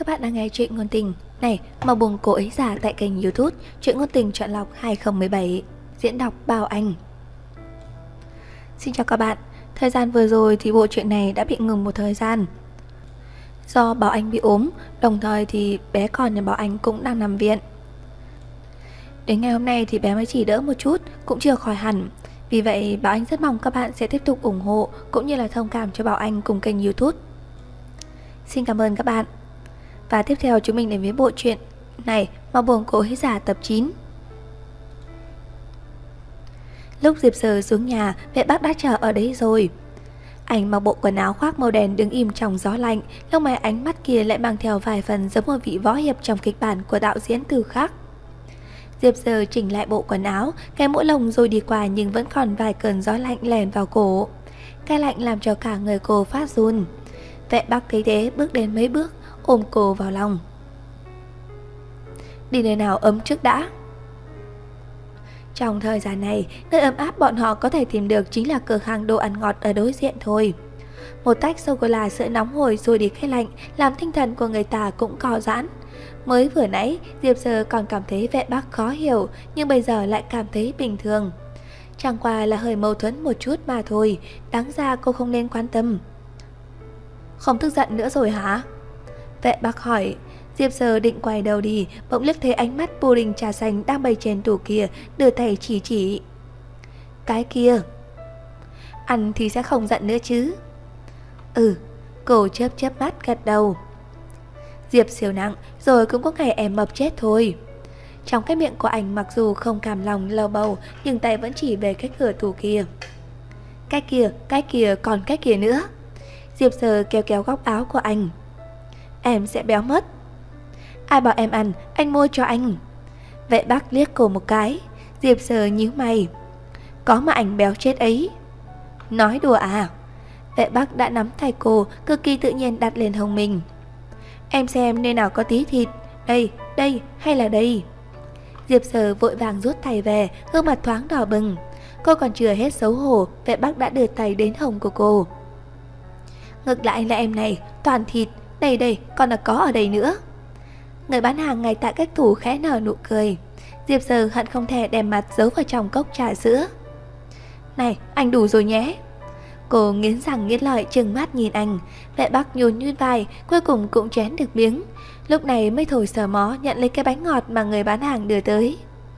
Các bạn đang nghe chuyện ngôn tình này mà buồn cô ấy giả tại kênh YouTube Chuyện ngôn tình chọn lọc 2017. Diễn đọc Bao Anh. Xin chào các bạn. Thời gian vừa rồi thì bộ truyện này đã bị ngừng một thời gian do Bảo Anh bị ốm, đồng thời thì bé con nhà Bảo Anh cũng đang nằm viện. Đến ngày hôm nay thì bé mới chỉ đỡ một chút, cũng chưa khỏi hẳn. Vì vậy Bảo Anh rất mong các bạn sẽ tiếp tục ủng hộ cũng như là thông cảm cho Bảo Anh cùng kênh YouTube. Xin cảm ơn các bạn. Và tiếp theo chúng mình đến với bộ truyện này mà buồn cô ấy giả tập 9. Lúc Diệp Sờ xuống nhà, vệ bác đã chờ ở đấy rồi. Anh mặc bộ quần áo khoác màu đen đứng im trong gió lạnh, lông mày ánh mắt kia lại mang theo vài phần giống một vị võ hiệp trong kịch bản của đạo diễn Từ Khắc. Diệp Sờ chỉnh lại bộ quần áo, cái mũ lồng rồi đi qua nhưng vẫn còn vài cơn gió lạnh lèn vào cổ. Cái lạnh làm cho cả người cô phát run. Vệ bác thấy thế bước đến mấy bước, ôm cô vào lòng. Đi nơi nào ấm trước đã. Trong thời gian này, nơi ấm áp bọn họ có thể tìm được chính là cửa hàng đồ ăn ngọt ở đối diện thôi. Một tách sô-cô-la sữa nóng hổi rồi đi cái lạnh, làm tinh thần của người ta cũng co giãn. Mới vừa nãy, Diệp Sơ còn cảm thấy vệ bác khó hiểu, nhưng bây giờ lại cảm thấy bình thường. Chẳng qua là hơi mâu thuẫn một chút mà thôi, đáng ra cô không nên quan tâm. Không tức giận nữa rồi hả? Vệ bác hỏi. Diệp Sơ định quay đầu đi, bỗng liếc thấy ánh mắt pudding trà xanh đang bày trên tủ kia, đưa tay chỉ. Cái kia. Ăn thì sẽ không giận nữa chứ? Ừ, cô chớp mắt gật đầu. Diệp siêu nặng, rồi cũng có ngày em mập chết thôi. Trong cái miệng của anh mặc dù không cảm lòng lầu bầu, nhưng tay vẫn chỉ về cái cửa tủ kia. Cái kia, còn cái kia nữa. Diệp Sơ kéo góc áo của anh. Em sẽ béo mất. Ai bảo em ăn, anh mua cho anh. Vệ bác liếc cô một cái. Diệp Sơ nhíu mày. Có mà anh béo chết ấy. Nói đùa à? Vệ bác đã nắm tay cô, cực kỳ tự nhiên đặt lên hông mình. Em xem nơi nào có tí thịt. Đây hay là đây? Diệp Sơ vội vàng rút tay về, gương mặt thoáng đỏ bừng. Cô còn chưa hết xấu hổ, vệ bác đã đưa tay đến hông của cô. Ngược lại là em này, toàn thịt. Đây, còn là có ở đây nữa. Người bán hàng ngay tại cách tủ khẽ nở nụ cười. Diệp Sơ hận không thể đem mặt giấu vào trong cốc trà sữa. Này, anh đủ rồi nhé. Cô nghiến răng nghiến lợi trừng mắt nhìn anh. Vệ bác nhún vai, cuối cùng cũng chén được miếng. Lúc này mới thổi sờ mó nhận lấy cái bánh ngọt mà người bán hàng đưa tới.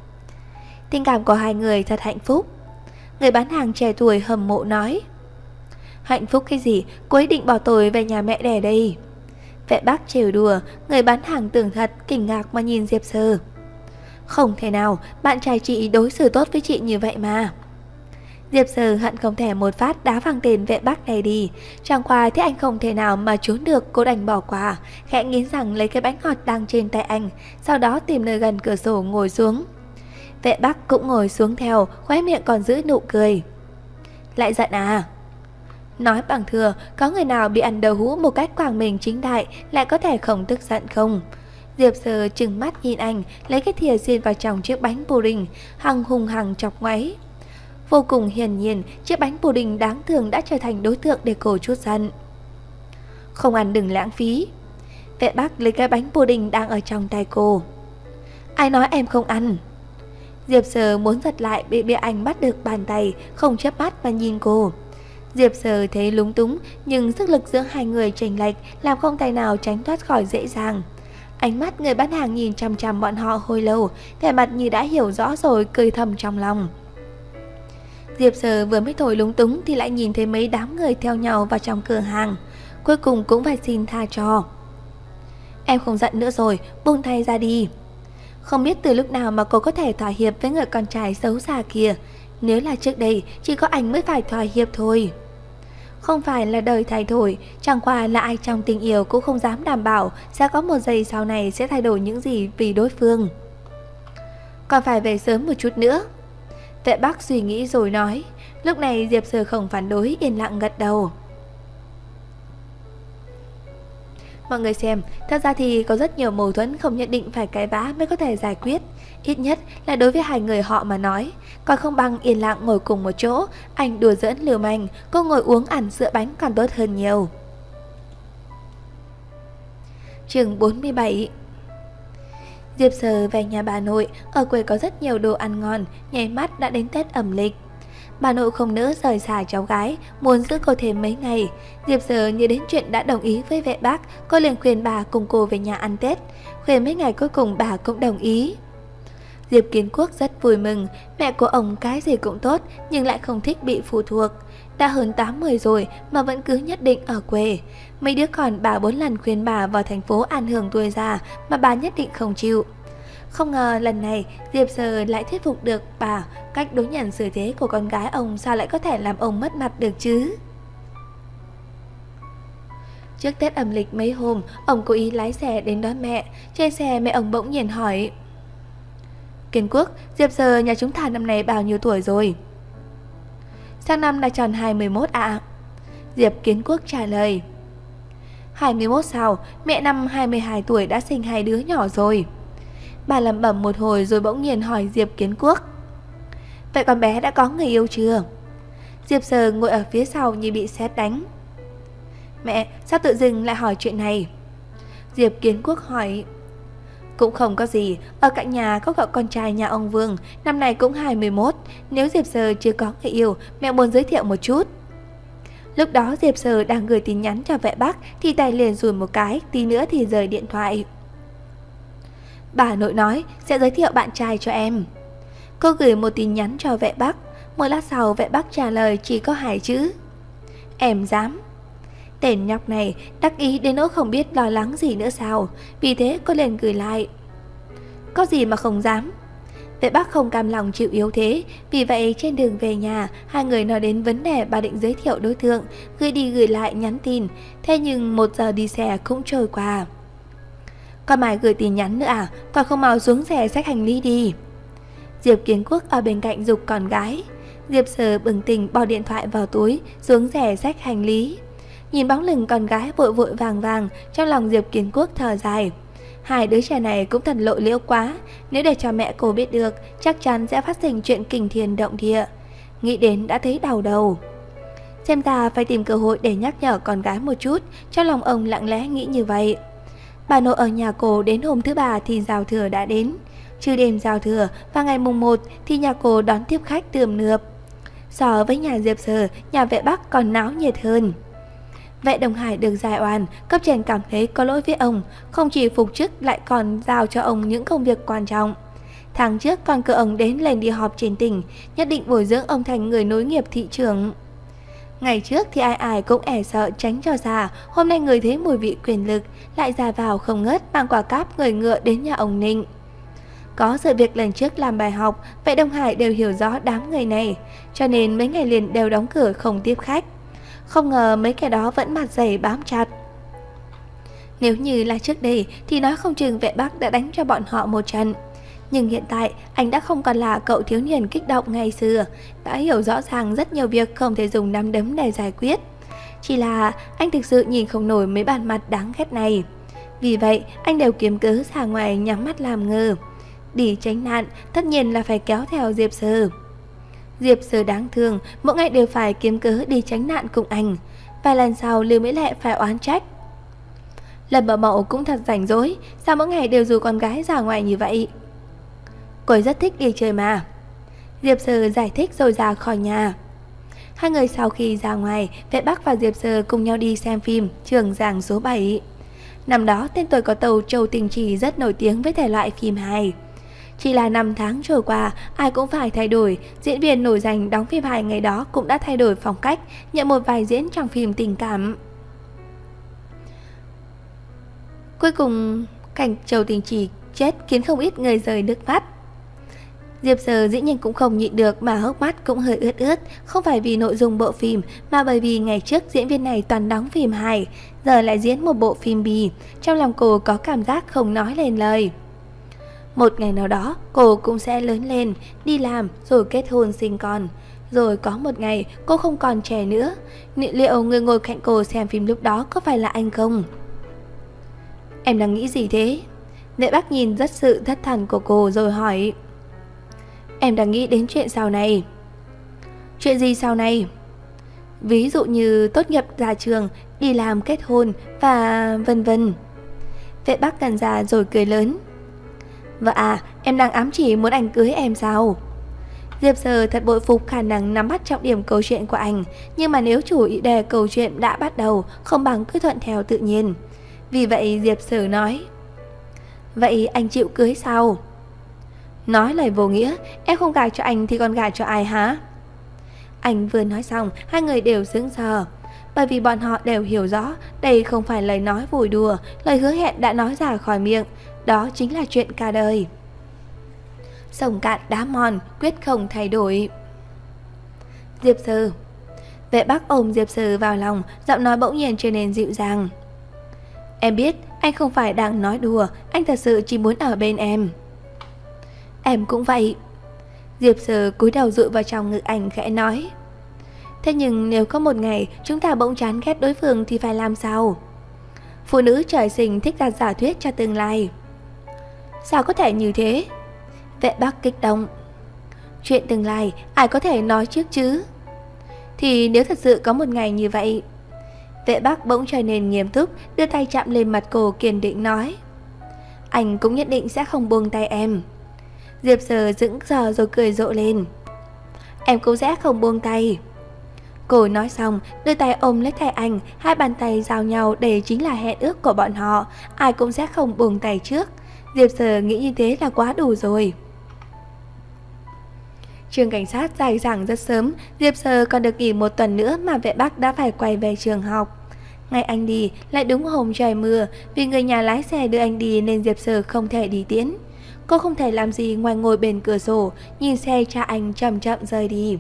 Tình cảm của hai người thật hạnh phúc. Người bán hàng trẻ tuổi hâm mộ nói. Hạnh phúc cái gì, cô ấy định bỏ tôi về nhà mẹ đẻ đây. Vệ bác trêu đùa, người bán hàng tưởng thật, kinh ngạc mà nhìn Diệp Sơ. Không thể nào, bạn trai chị đối xử tốt với chị như vậy mà. Diệp Sơ hận không thể một phát đá văng tên vệ bác này đi. Chẳng qua thế anh không thể nào mà trốn được, cô đành bỏ qua, khẽ nghiến răng lấy cái bánh ngọt đang trên tay anh, sau đó tìm nơi gần cửa sổ ngồi xuống. Vệ bác cũng ngồi xuống theo, khóe miệng còn giữ nụ cười. Lại giận à? Nói bằng thừa, có người nào bị ăn đầu hũ một cách quang minh chính đại lại có thể không tức giận không? Diệp Sơ trừng mắt nhìn anh, lấy cái thìa xiên vào trong chiếc bánh pudding, hung hăng chọc ngoáy. Vô cùng hiển nhiên, chiếc bánh pudding đáng thương đã trở thành đối tượng để cô chút giận. Không ăn đừng lãng phí. Vệ bác lấy cái bánh pudding đang ở trong tay cô. Ai nói em không ăn? Diệp Sơ muốn giật lại bị anh bắt được bàn tay, không chớp mắt mà nhìn cô. Diệp Sơ thấy lúng túng, nhưng sức lực giữa hai người chênh lệch làm không tài nào tránh thoát khỏi dễ dàng. Ánh mắt người bán hàng nhìn chằm chằm bọn họ hồi lâu, vẻ mặt như đã hiểu rõ rồi, cười thầm trong lòng. Diệp Sơ vừa mới thổi lúng túng thì lại nhìn thấy mấy đám người theo nhau vào trong cửa hàng. Cuối cùng cũng phải xin tha cho. Em không giận nữa rồi, buông tay ra đi. Không biết từ lúc nào mà cô có thể thỏa hiệp với người con trai xấu xa kia. Nếu là trước đây, chỉ có anh mới phải thỏa hiệp thôi. Không phải là đời thay đổi, chẳng qua là ai trong tình yêu cũng không dám đảm bảo sẽ có một giây sau này sẽ thay đổi những gì vì đối phương. Còn phải về sớm một chút nữa. Vệ bác suy nghĩ rồi nói. Lúc này Diệp Sơ không phản đối, yên lặng gật đầu. Mọi người xem, thật ra thì có rất nhiều mâu thuẫn không nhất định phải cãi vã mới có thể giải quyết. Ít nhất là đối với hai người họ mà nói. Còn không bằng yên lặng ngồi cùng một chỗ, anh đùa giỡn lưu manh, cô ngồi uống ăn sữa bánh còn tốt hơn nhiều. Chương 47. Diệp Sơ về nhà bà nội, ở quê có rất nhiều đồ ăn ngon, nháy mắt đã đến Tết âm lịch. Bà nội không nỡ rời xa cháu gái, muốn giữ cô thêm mấy ngày. Diệp Sơ nhớ đến chuyện đã đồng ý với vệ bác, cô liền khuyên bà cùng cô về nhà ăn Tết. Khuyên mấy ngày cuối cùng bà cũng đồng ý. Diệp Kiến Quốc rất vui mừng, mẹ của ông cái gì cũng tốt nhưng lại không thích bị phụ thuộc. Đã hơn 80 rồi mà vẫn cứ nhất định ở quê. Mấy đứa con 3-4 lần khuyên bà vào thành phố an hưởng tuổi già mà bà nhất định không chịu. Không ngờ lần này Diệp Sơ lại thuyết phục được bà. Cách đối nhận xử thế của con gái ông sao lại có thể làm ông mất mặt được chứ? Trước Tết âm lịch mấy hôm, ông cố ý lái xe đến đón mẹ. Trên xe mẹ ông bỗng nhiên hỏi: Kiến Quốc, Diệp Sơ nhà chúng ta năm nay bao nhiêu tuổi rồi? Sang năm đã tròn 21 ạ. Diệp Kiến Quốc trả lời. 21 sao? Mẹ năm 22 tuổi đã sinh 2 đứa nhỏ rồi. Bà lẩm bẩm một hồi rồi bỗng nhiên hỏi Diệp Kiến Quốc: Vậy con bé đã có người yêu chưa? Diệp Sơ ngồi ở phía sau như bị sét đánh. Mẹ, sao tự dưng lại hỏi chuyện này? Diệp Kiến Quốc hỏi. Cũng không có gì, ở cạnh nhà có cậu con trai nhà ông Vương, năm nay cũng 21. Nếu Diệp Sơ chưa có người yêu, mẹ muốn giới thiệu một chút. Lúc đó Diệp Sơ đang gửi tin nhắn cho vệ bác thì tay liền rùi một cái, tí nữa thì rời điện thoại. Bà nội nói sẽ giới thiệu bạn trai cho em. Cô gửi một tin nhắn cho vệ bác. Một lát sau vệ bác trả lời chỉ có 2 chữ: Em dám. Tên nhóc này đắc ý đến nỗi không biết lo lắng gì nữa sao. Vì thế cô liền gửi lại: Có gì mà không dám. Vệ bác không cam lòng chịu yếu thế. Vì vậy trên đường về nhà, hai người nói đến vấn đề bà định giới thiệu đối tượng, gửi đi gửi lại nhắn tin. Thế nhưng 1 giờ đi xe cũng trôi qua. Con mày gửi tin nhắn nữa à? Còn không mau xuống xe xách hành lý đi. Diệp Kiến Quốc ở bên cạnh giục con gái. Diệp Sơ bừng tỉnh bỏ điện thoại vào túi, xuống xe xách hành lý. Nhìn bóng lưng con gái vội vội vàng vàng, trong lòng Diệp Kiến Quốc thở dài. Hai đứa trẻ này cũng thật lộ liễu quá. Nếu để cho mẹ cô biết được, chắc chắn sẽ phát sinh chuyện kinh thiên động địa. Nghĩ đến đã thấy đau đầu. Xem ta phải tìm cơ hội để nhắc nhở con gái một chút. Trong lòng ông lặng lẽ nghĩ như vậy. Bà nội ở nhà cô đến hôm thứ 3 thì giao thừa đã đến. Trừ đêm giao thừa và ngày mùng 1 thì nhà cô đón tiếp khách tươm nượp. So với nhà Diệp Sơ, nhà vệ Bắc còn náo nhiệt hơn. Vệ Đông Hải được giải oan, cấp trên cảm thấy có lỗi với ông, không chỉ phục chức lại còn giao cho ông những công việc quan trọng. Tháng trước còn cử ông đến lên đi họp trên tỉnh, nhất định bồi dưỡng ông thành người nối nghiệp thị trưởng. Ngày trước thì ai ai cũng e sợ tránh cho xa, hôm nay người thấy mùi vị quyền lực, lại ra vào không ngớt mang quả cáp người ngựa đến nhà ông Ninh. Có sự việc lần trước làm bài học, Vệ Đông Hải đều hiểu rõ đám người này, cho nên mấy ngày liền đều đóng cửa không tiếp khách. Không ngờ mấy kẻ đó vẫn mặt dày bám chặt. Nếu như là trước đây thì nói không chừng Vệ Bắc đã đánh cho bọn họ một trận. Nhưng hiện tại anh đã không còn là cậu thiếu niên kích động ngày xưa, đã hiểu rõ ràng rất nhiều việc không thể dùng nắm đấm để giải quyết. Chỉ là anh thực sự nhìn không nổi mấy bản mặt đáng ghét này. Vì vậy anh đều kiếm cớ ra ngoài nhắm mắt làm ngơ. Đi tránh nạn tất nhiên là phải kéo theo Diệp Sơ. Diệp Sơ đáng thương, mỗi ngày đều phải kiếm cớ đi tránh nạn cùng anh. Vài lần sau Lưu Mỹ Lệ phải oán trách. Lâm Bảo Mậu cũng thật rảnh rỗi, sao mỗi ngày đều rủ con gái ra ngoài như vậy? Cô rất thích đi chơi mà. Diệp Sơ giải thích rồi ra khỏi nhà. Hai người sau khi ra ngoài, Vệ Bắc và Diệp Sơ cùng nhau đi xem phim Trường Giang số 7. Năm đó tên tuổi có tàu Châu Tinh Trì rất nổi tiếng với thể loại phim hài. Chỉ là 5 tháng trôi qua, ai cũng phải thay đổi. Diễn viên nổi danh đóng phim hài ngày đó cũng đã thay đổi phong cách, nhận một vài diễn trong phim tình cảm. Cuối cùng, cảnh Châu Tinh Trì chết khiến không ít người rơi nước mắt. Diệp Sơ dĩ nhiên cũng không nhịn được mà hốc mắt cũng hơi ướt ướt, không phải vì nội dung bộ phim mà bởi vì ngày trước diễn viên này toàn đóng phim hài, giờ lại diễn một bộ phim Bì, trong lòng cô có cảm giác không nói lên lời. Một ngày nào đó cô cũng sẽ lớn lên, đi làm rồi kết hôn sinh con. Rồi có một ngày cô không còn trẻ nữa. Liệu người ngồi cạnh cô xem phim lúc đó có phải là anh không? Em đang nghĩ gì thế? Vệ Bắc nhìn rất sự thất thần của cô rồi hỏi. Em đang nghĩ đến chuyện sau này. Chuyện gì sau này? Ví dụ như tốt nghiệp ra trường, đi làm kết hôn và vân vân. Vệ Bắc ngẩn ra rồi cười lớn. Vợ à, em đang ám chỉ muốn anh cưới em sao? Diệp Sở thật bội phục khả năng nắm bắt trọng điểm câu chuyện của anh, nhưng mà nếu chủ đề câu chuyện đã bắt đầu, không bằng cứ thuận theo tự nhiên. Vì vậy Diệp Sở nói, vậy anh chịu cưới sao? Nói lời vô nghĩa, em không gả cho anh thì còn gả cho ai hả? Anh vừa nói xong, hai người đều sững sờ, bởi vì bọn họ đều hiểu rõ đây không phải lời nói vui đùa, lời hứa hẹn đã nói ra khỏi miệng, đó chính là chuyện cả đời. Sông cạn đá mòn, quyết không thay đổi. Diệp Sở. Vệ Bắc ôm Diệp Sở vào lòng, giọng nói bỗng nhiên trở nên dịu dàng. Em biết anh không phải đang nói đùa, anh thật sự chỉ muốn ở bên em. Em cũng vậy. Diệp Sở cúi đầu dụi vào trong ngực anh khẽ nói. Thế nhưng nếu có một ngày chúng ta bỗng chán ghét đối phương thì phải làm sao? Phụ nữ trời sinh thích đặt giả thuyết cho tương lai. Sao có thể như thế? Vệ Bắc kích động. Chuyện tương lai ai có thể nói trước chứ? Thì nếu thật sự có một ngày như vậy. Vệ Bắc bỗng trở nên nghiêm túc, đưa tay chạm lên mặt cô kiên định nói. Anh cũng nhất định sẽ không buông tay em. Diệp Sở dững dờ rồi cười rộ lên. Em cũng sẽ không buông tay. Cô nói xong, đưa tay ôm lấy tay anh, hai bàn tay giao nhau, để chính là hẹn ước của bọn họ, ai cũng sẽ không buông tay trước. Diệp Sở nghĩ như thế là quá đủ rồi. Trường cảnh sát dài dẳng rất sớm, Diệp Sở còn được nghỉ một tuần nữa mà Vệ Bắc đã phải quay về trường học. Ngày anh đi lại đúng hôm trời mưa, vì người nhà lái xe đưa anh đi nên Diệp Sở không thể đi tiễn. Cô không thể làm gì ngoài ngồi bên cửa sổ, nhìn xe cha anh chậm chậm rời đi.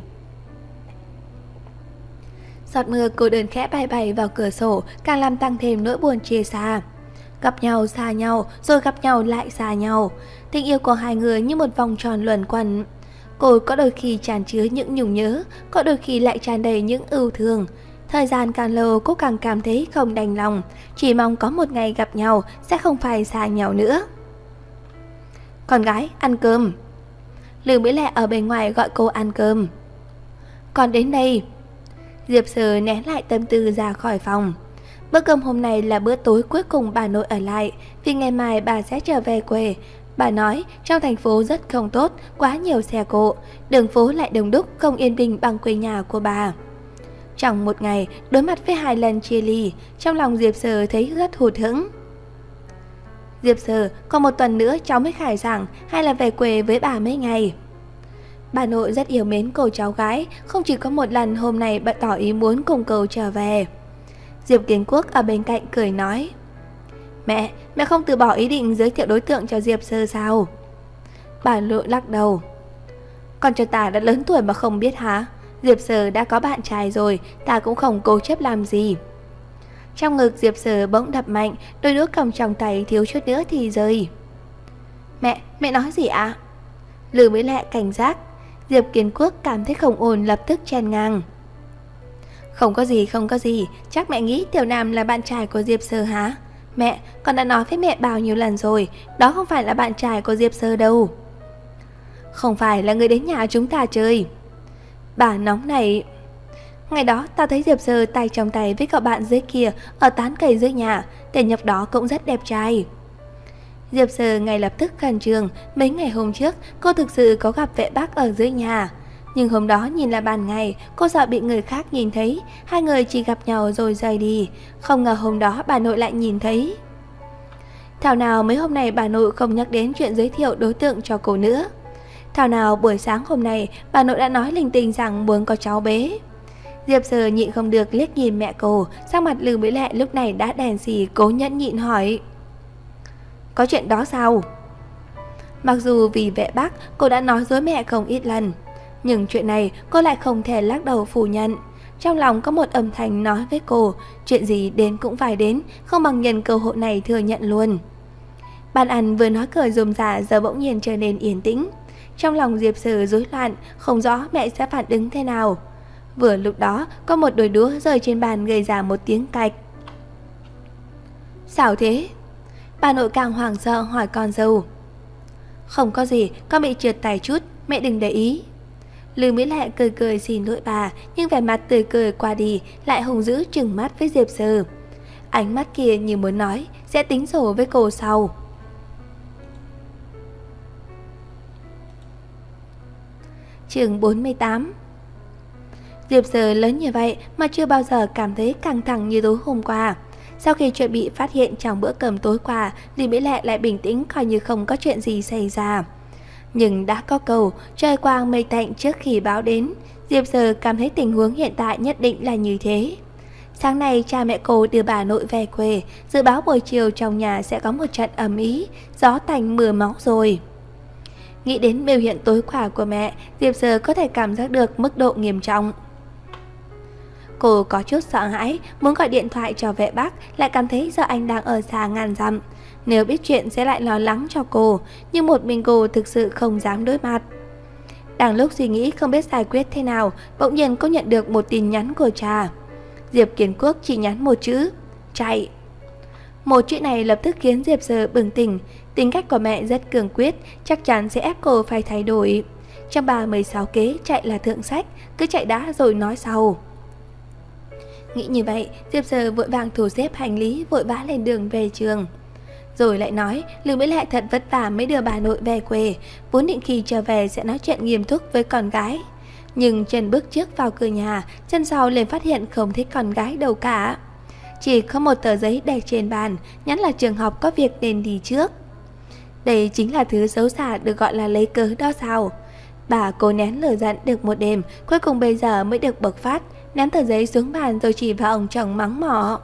Giọt mưa cô đơn khẽ bay bay vào cửa sổ, càng làm tăng thêm nỗi buồn chia xa. Gặp nhau xa nhau, rồi gặp nhau lại xa nhau. Tình yêu của hai người như một vòng tròn luẩn quẩn. Cô có đôi khi tràn chứa những nhung nhớ, có đôi khi lại tràn đầy những ưu thương. Thời gian càng lâu cô càng cảm thấy không đành lòng, chỉ mong có một ngày gặp nhau sẽ không phải xa nhau nữa. Con gái, ăn cơm. Lương Mỹ Lệ ở bên ngoài gọi cô ăn cơm. Còn đến đây. Diệp Sở nén lại tâm tư ra khỏi phòng. Bữa cơm hôm nay là bữa tối cuối cùng bà nội ở lại, vì ngày mai bà sẽ trở về quê. Bà nói trong thành phố rất không tốt, quá nhiều xe cộ, đường phố lại đông đúc, không yên bình bằng quê nhà của bà. Trong một ngày, đối mặt với 2 lần chia ly, trong lòng Diệp Sở thấy rất hụt hẫng. Diệp Sở, còn một tuần nữa cháu mới khai giảng, hay là về quê với bà mấy ngày. Bà nội rất yêu mến cô cháu gái, không chỉ có một lần hôm nay bà tỏ ý muốn cùng cô trở về. Diệp Kiến Quốc ở bên cạnh cười nói. Mẹ không từ bỏ ý định giới thiệu đối tượng cho Diệp Sở sao? Bà nội lắc đầu. Con cho ta đã lớn tuổi mà không biết hả? Diệp Sở đã có bạn trai rồi, ta cũng không cố chấp làm gì. Trong ngực Diệp Sở bỗng đập mạnh, đôi đũa cầm trong tay thiếu chút nữa thì rơi. Mẹ nói gì ạ? Lư Mỹ Lệ cảnh giác. Diệp Kiến Quốc cảm thấy không ổn, lập tức chen ngang. Không có gì, chắc mẹ nghĩ Tiểu Nam là bạn trai của Diệp Sở hả? Mẹ, con đã nói với mẹ bao nhiêu lần rồi, đó không phải là bạn trai của Diệp Sở đâu. Không phải là người đến nhà chúng ta chơi. Bà nóng này. Ngày đó ta thấy Diệp Sở tay trong tay với cậu bạn dưới kia ở tán cây dưới nhà, tên nhập đó cũng rất đẹp trai. Diệp Sở ngay lập tức khẩn trương. Mấy ngày hôm trước cô thực sự có gặp Vệ Bắc ở dưới nhà, nhưng hôm đó nhìn là ban ngày, cô sợ bị người khác nhìn thấy. Hai người chỉ gặp nhau rồi rời đi. Không ngờ hôm đó bà nội lại nhìn thấy. Thảo nào mấy hôm nay bà nội không nhắc đến chuyện giới thiệu đối tượng cho cô nữa. Thảo nào buổi sáng hôm nay bà nội đã nói linh tinh rằng muốn có cháu bé. Diệp Sở nhịn không được liếc nhìn mẹ cô. Sắc mặt Lư Mỹ Lệ lúc này đã đèn xì, cố nhẫn nhịn hỏi. Có chuyện đó sao? Mặc dù vì Vệ Bắc cô đã nói dối mẹ không ít lần, nhưng chuyện này cô lại không thể lắc đầu phủ nhận. Trong lòng có một âm thanh nói với cô, chuyện gì đến cũng phải đến, không bằng nhân cơ hội này thừa nhận luôn. Bàn ăn vừa nói cười rôm rả giờ bỗng nhiên trở nên yên tĩnh. Trong lòng Diệp Sở rối loạn, không rõ mẹ sẽ phản ứng thế nào. Vừa lúc đó có một đôi đũa rơi trên bàn gây ra một tiếng cạch. Sao thế? Bà nội càng hoảng sợ hỏi con dâu. Không có gì, con bị trượt tay chút, mẹ đừng để ý. Lư Mỹ Lệ cười cười xin lỗi bà, nhưng vẻ mặt tươi cười qua đi lại hùng dữ trừng mắt với Diệp Sở. ánh mắt kia như muốn nói sẽ tính sổ với cô sau. Chương 48. Diệp Giờ lớn như vậy mà chưa bao giờ cảm thấy căng thẳng như tối hôm qua. Sau khi chuyện bị phát hiện trong bữa cơm tối qua, Lý Mỹ Lệ lại bình tĩnh coi như không có chuyện gì xảy ra. Nhưng đã có câu trời quang mây tạnh trước khi bão đến, Diệp Giờ cảm thấy tình huống hiện tại nhất định là như thế. Sáng nay cha mẹ cô đưa bà nội về quê, dự báo buổi chiều trong nhà sẽ có một trận ầm ĩ, gió tanh mưa máu rồi. Nghĩ đến biểu hiện tối qua của mẹ, Diệp Giờ có thể cảm giác được mức độ nghiêm trọng. Cô có chút sợ hãi, muốn gọi điện thoại cho vệ Bắc, lại cảm thấy do anh đang ở xa ngàn dặm. Nếu biết chuyện sẽ lại lo lắng cho cô, nhưng một mình cô thực sự không dám đối mặt. Đang lúc suy nghĩ không biết giải quyết thế nào, bỗng nhiên cô nhận được một tin nhắn của cha. Diệp Kiến Quốc chỉ nhắn một chữ, chạy. Một chữ này lập tức khiến Diệp Giờ bừng tỉnh. Tính cách của mẹ rất cường quyết, chắc chắn sẽ ép cô phải thay đổi. Trong 36 kế, chạy là thượng sách, cứ chạy đã rồi nói sau. Nghĩ như vậy, Diệp Giờ vội vàng thu xếp hành lý, vội vã lên đường về trường. Rồi lại nói, Lưu Mỹ Lệ thật vất vả mới đưa bà nội về quê, vốn định khi trở về sẽ nói chuyện nghiêm túc với con gái. Nhưng chân bước trước vào cửa nhà, chân sau liền phát hiện không thấy con gái đâu cả. Chỉ có một tờ giấy để trên bàn, nhắn là trường học có việc nên đi trước. Đây chính là thứ xấu xa được gọi là lấy cớ đó sao? Bà cố nén lửa giận được một đêm, cuối cùng bây giờ mới được bộc phát, ném tờ giấy xuống bàn rồi chỉ vào ông chồng mắng mỏ.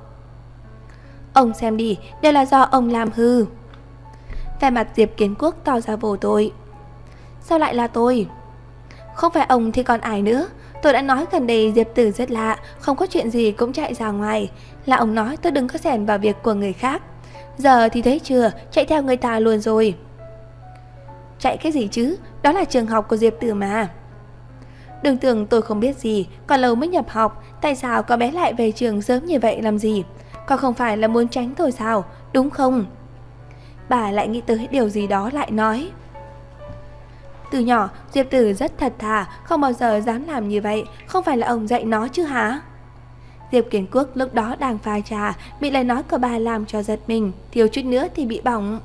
Ông xem đi, đều là do ông làm hư. Vẻ mặt Diệp Kiến Quốc tỏ ra vô tội. Sao lại là tôi? Không phải ông thì còn ai nữa? Tôi đã nói gần đây Diệp Tử rất lạ, không có chuyện gì cũng chạy ra ngoài. Là ông nói tôi đừng có xen vào việc của người khác. Giờ thì thấy chưa, chạy theo người ta luôn rồi. Chạy cái gì chứ, đó là trường học của Diệp Tử mà. Đừng tưởng tôi không biết gì, còn lâu mới nhập học, tại sao có bé lại về trường sớm như vậy làm gì? Còn không phải là muốn tránh tôi sao, đúng không? Bà lại nghĩ tới điều gì đó lại nói. Từ nhỏ, Diệp Tử rất thật thà, không bao giờ dám làm như vậy, không phải là ông dạy nó chứ hả? Diệp Kiến Quốc lúc đó đang pha trà, bị lời nói của bà làm cho giật mình, thiếu chút nữa thì bị bỏng.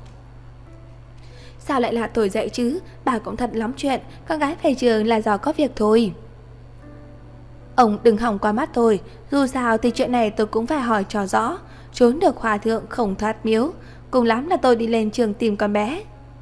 Sao lại là tôi dạy chứ, bà cũng thật lắm chuyện, con gái về trường là do có việc thôi. Ông đừng hỏng qua mắt tôi, dù sao thì chuyện này tôi cũng phải hỏi cho rõ. Trốn được hòa thượng không thoát miếu, cùng lắm là tôi đi lên trường tìm con bé.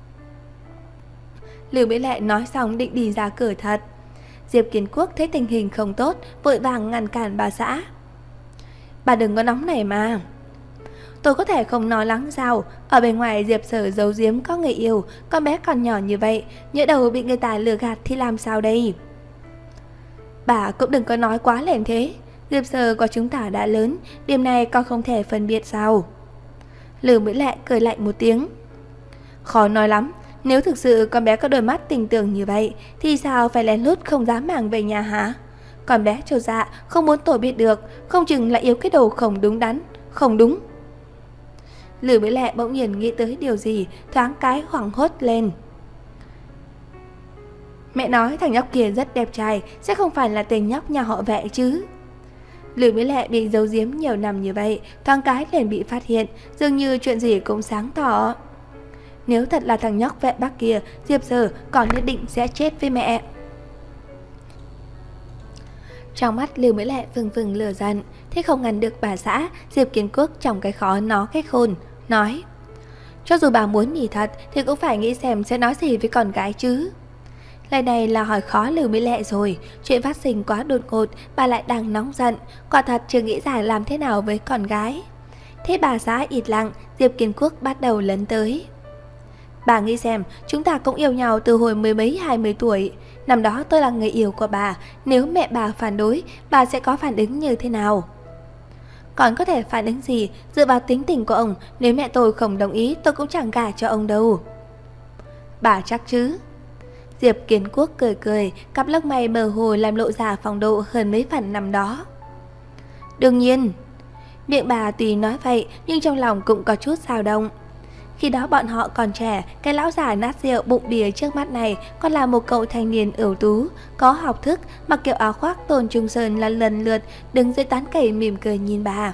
Lưu Mỹ Lệ nói xong định đi ra cửa thật. Diệp Kiến Quốc thấy tình hình không tốt, vội vàng ngăn cản bà xã. Bà đừng có nóng này mà. Tôi có thể không nói lắng sao? Ở bên ngoài Diệp Sở giấu giếm có người yêu, con bé còn nhỏ như vậy, nhỡ đầu bị người ta lừa gạt thì làm sao đây? Bà cũng đừng có nói quá lên thế. Diệp Sở của chúng ta đã lớn, điểm này con không thể phân biệt sao? Lưu Mỹ Lệ cười lạnh một tiếng. Khó nói lắm, nếu thực sự con bé có đôi mắt tình tưởng như vậy thì sao phải lén lút không dám mang về nhà hả? Con bé trột dạ, không muốn tôi biết được, không chừng là yêu cái đồ không đúng đắn, không đúng. Lưu Mỹ Lệ bỗng nhiên nghĩ tới điều gì, thoáng cái hoảng hốt lên. Mẹ nói thằng nhóc kia rất đẹp trai, sẽ không phải là tên nhóc nhà họ Vệ chứ? Lưu Mỹ Lệ bị giấu giếm nhiều năm như vậy, thoáng cái liền bị phát hiện, dường như chuyện gì cũng sáng tỏ. Nếu thật là thằng nhóc Vệ Bắc kia, Diệp Sở còn nhất định sẽ chết với mẹ. Trong mắt Lưu Mỹ Lệ phừng phừng lửa giận, thế không ngăn được bà xã. Diệp Kiến Quốc trong cái khó nó cái khôn, nói: cho dù bà muốn nghỉ thật thì cũng phải nghĩ xem sẽ nói gì với con gái chứ. Lời này là hỏi khó Lưu Mỹ Lệ rồi, chuyện phát sinh quá đột ngột, bà lại đang nóng giận, quả thật chưa nghĩ ra làm thế nào với con gái. Thế bà xã ít lặng, Diệp Kiến Quốc bắt đầu lấn tới. Bà nghĩ xem, chúng ta cũng yêu nhau từ hồi mười mấy 20 tuổi. Năm đó tôi là người yêu của bà, nếu mẹ bà phản đối, bà sẽ có phản ứng như thế nào? Còn có thể phản ứng gì, dựa vào tính tình của ông, nếu mẹ tôi không đồng ý tôi cũng chẳng gả cho ông đâu. Bà chắc chứ? Diệp Kiến Quốc cười cười, cặp lông mày mờ hồ làm lộ ra phong độ hơn mấy phần năm đó. Đương nhiên. Miệng bà tuy nói vậy nhưng trong lòng cũng có chút dao động. Khi đó bọn họ còn trẻ, cái lão già nát rượu bụng bìa trước mắt này còn là một cậu thanh niên ưu tú, có học thức, mặc kiểu áo khoác Tôn Trung Sơn là lần lượt đứng dưới tán cây mỉm cười nhìn bà.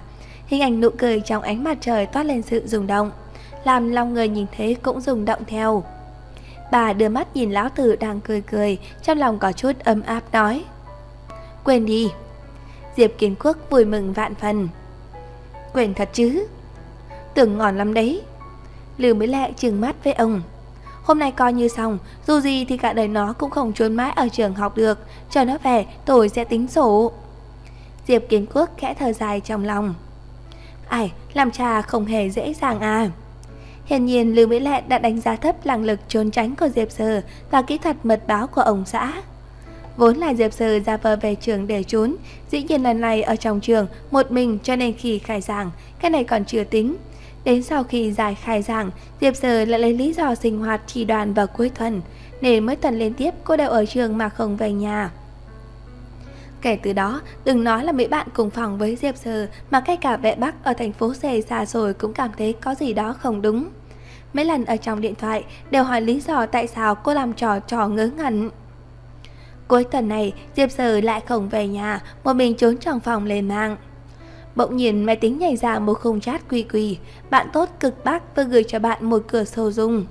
Hình ảnh nụ cười trong ánh mặt trời toát lên sự rung động, làm lòng người nhìn thấy cũng rung động theo. Bà đưa mắt nhìn lão tử đang cười cười, trong lòng có chút ấm áp nói: "Quên đi." Diệp Kiến Quốc vui mừng vạn phần: "Quên thật chứ? Tưởng ngon lắm đấy." Lưu Mỹ Lệ trừng mắt với ông: "Hôm nay coi như xong, dù gì thì cả đời nó cũng không trốn mãi ở trường học được, cho nó về tôi sẽ tính sổ." Diệp Kiến Quốc khẽ thở dài trong lòng: "Ai, làm cha không hề dễ dàng à." Hiển nhiên Lưu Mỹ Lệ đã đánh giá thấp năng lực trốn tránh của Diệp Sở và kỹ thuật mật báo của ông xã. Vốn là Diệp Sở ra vờ về trường để trốn, dĩ nhiên lần này ở trong trường một mình, cho nên khi khai giảng, cái này còn chưa tính. Đến sau khi giải khai giảng, Diệp Sở lại lấy lý do sinh hoạt trì đoàn vào cuối tuần, nên mấy tuần liên tiếp cô đều ở trường mà không về nhà. Kể từ đó, đừng nói là mấy bạn cùng phòng với Diệp Sở, mà ngay cả Vệ Bắc ở thành phố C xa xôi cũng cảm thấy có gì đó không đúng. Mấy lần ở trong điện thoại đều hỏi lý do tại sao cô làm trò ngớ ngẩn. Cuối tuần này, Diệp Sở lại không về nhà, một mình trốn trong phòng lên mạng. Bỗng nhiên máy tính nhảy ra một khung chat quy quỳ: "Bạn tốt cực Bắc vừa gửi cho bạn một cửa sổ dùng."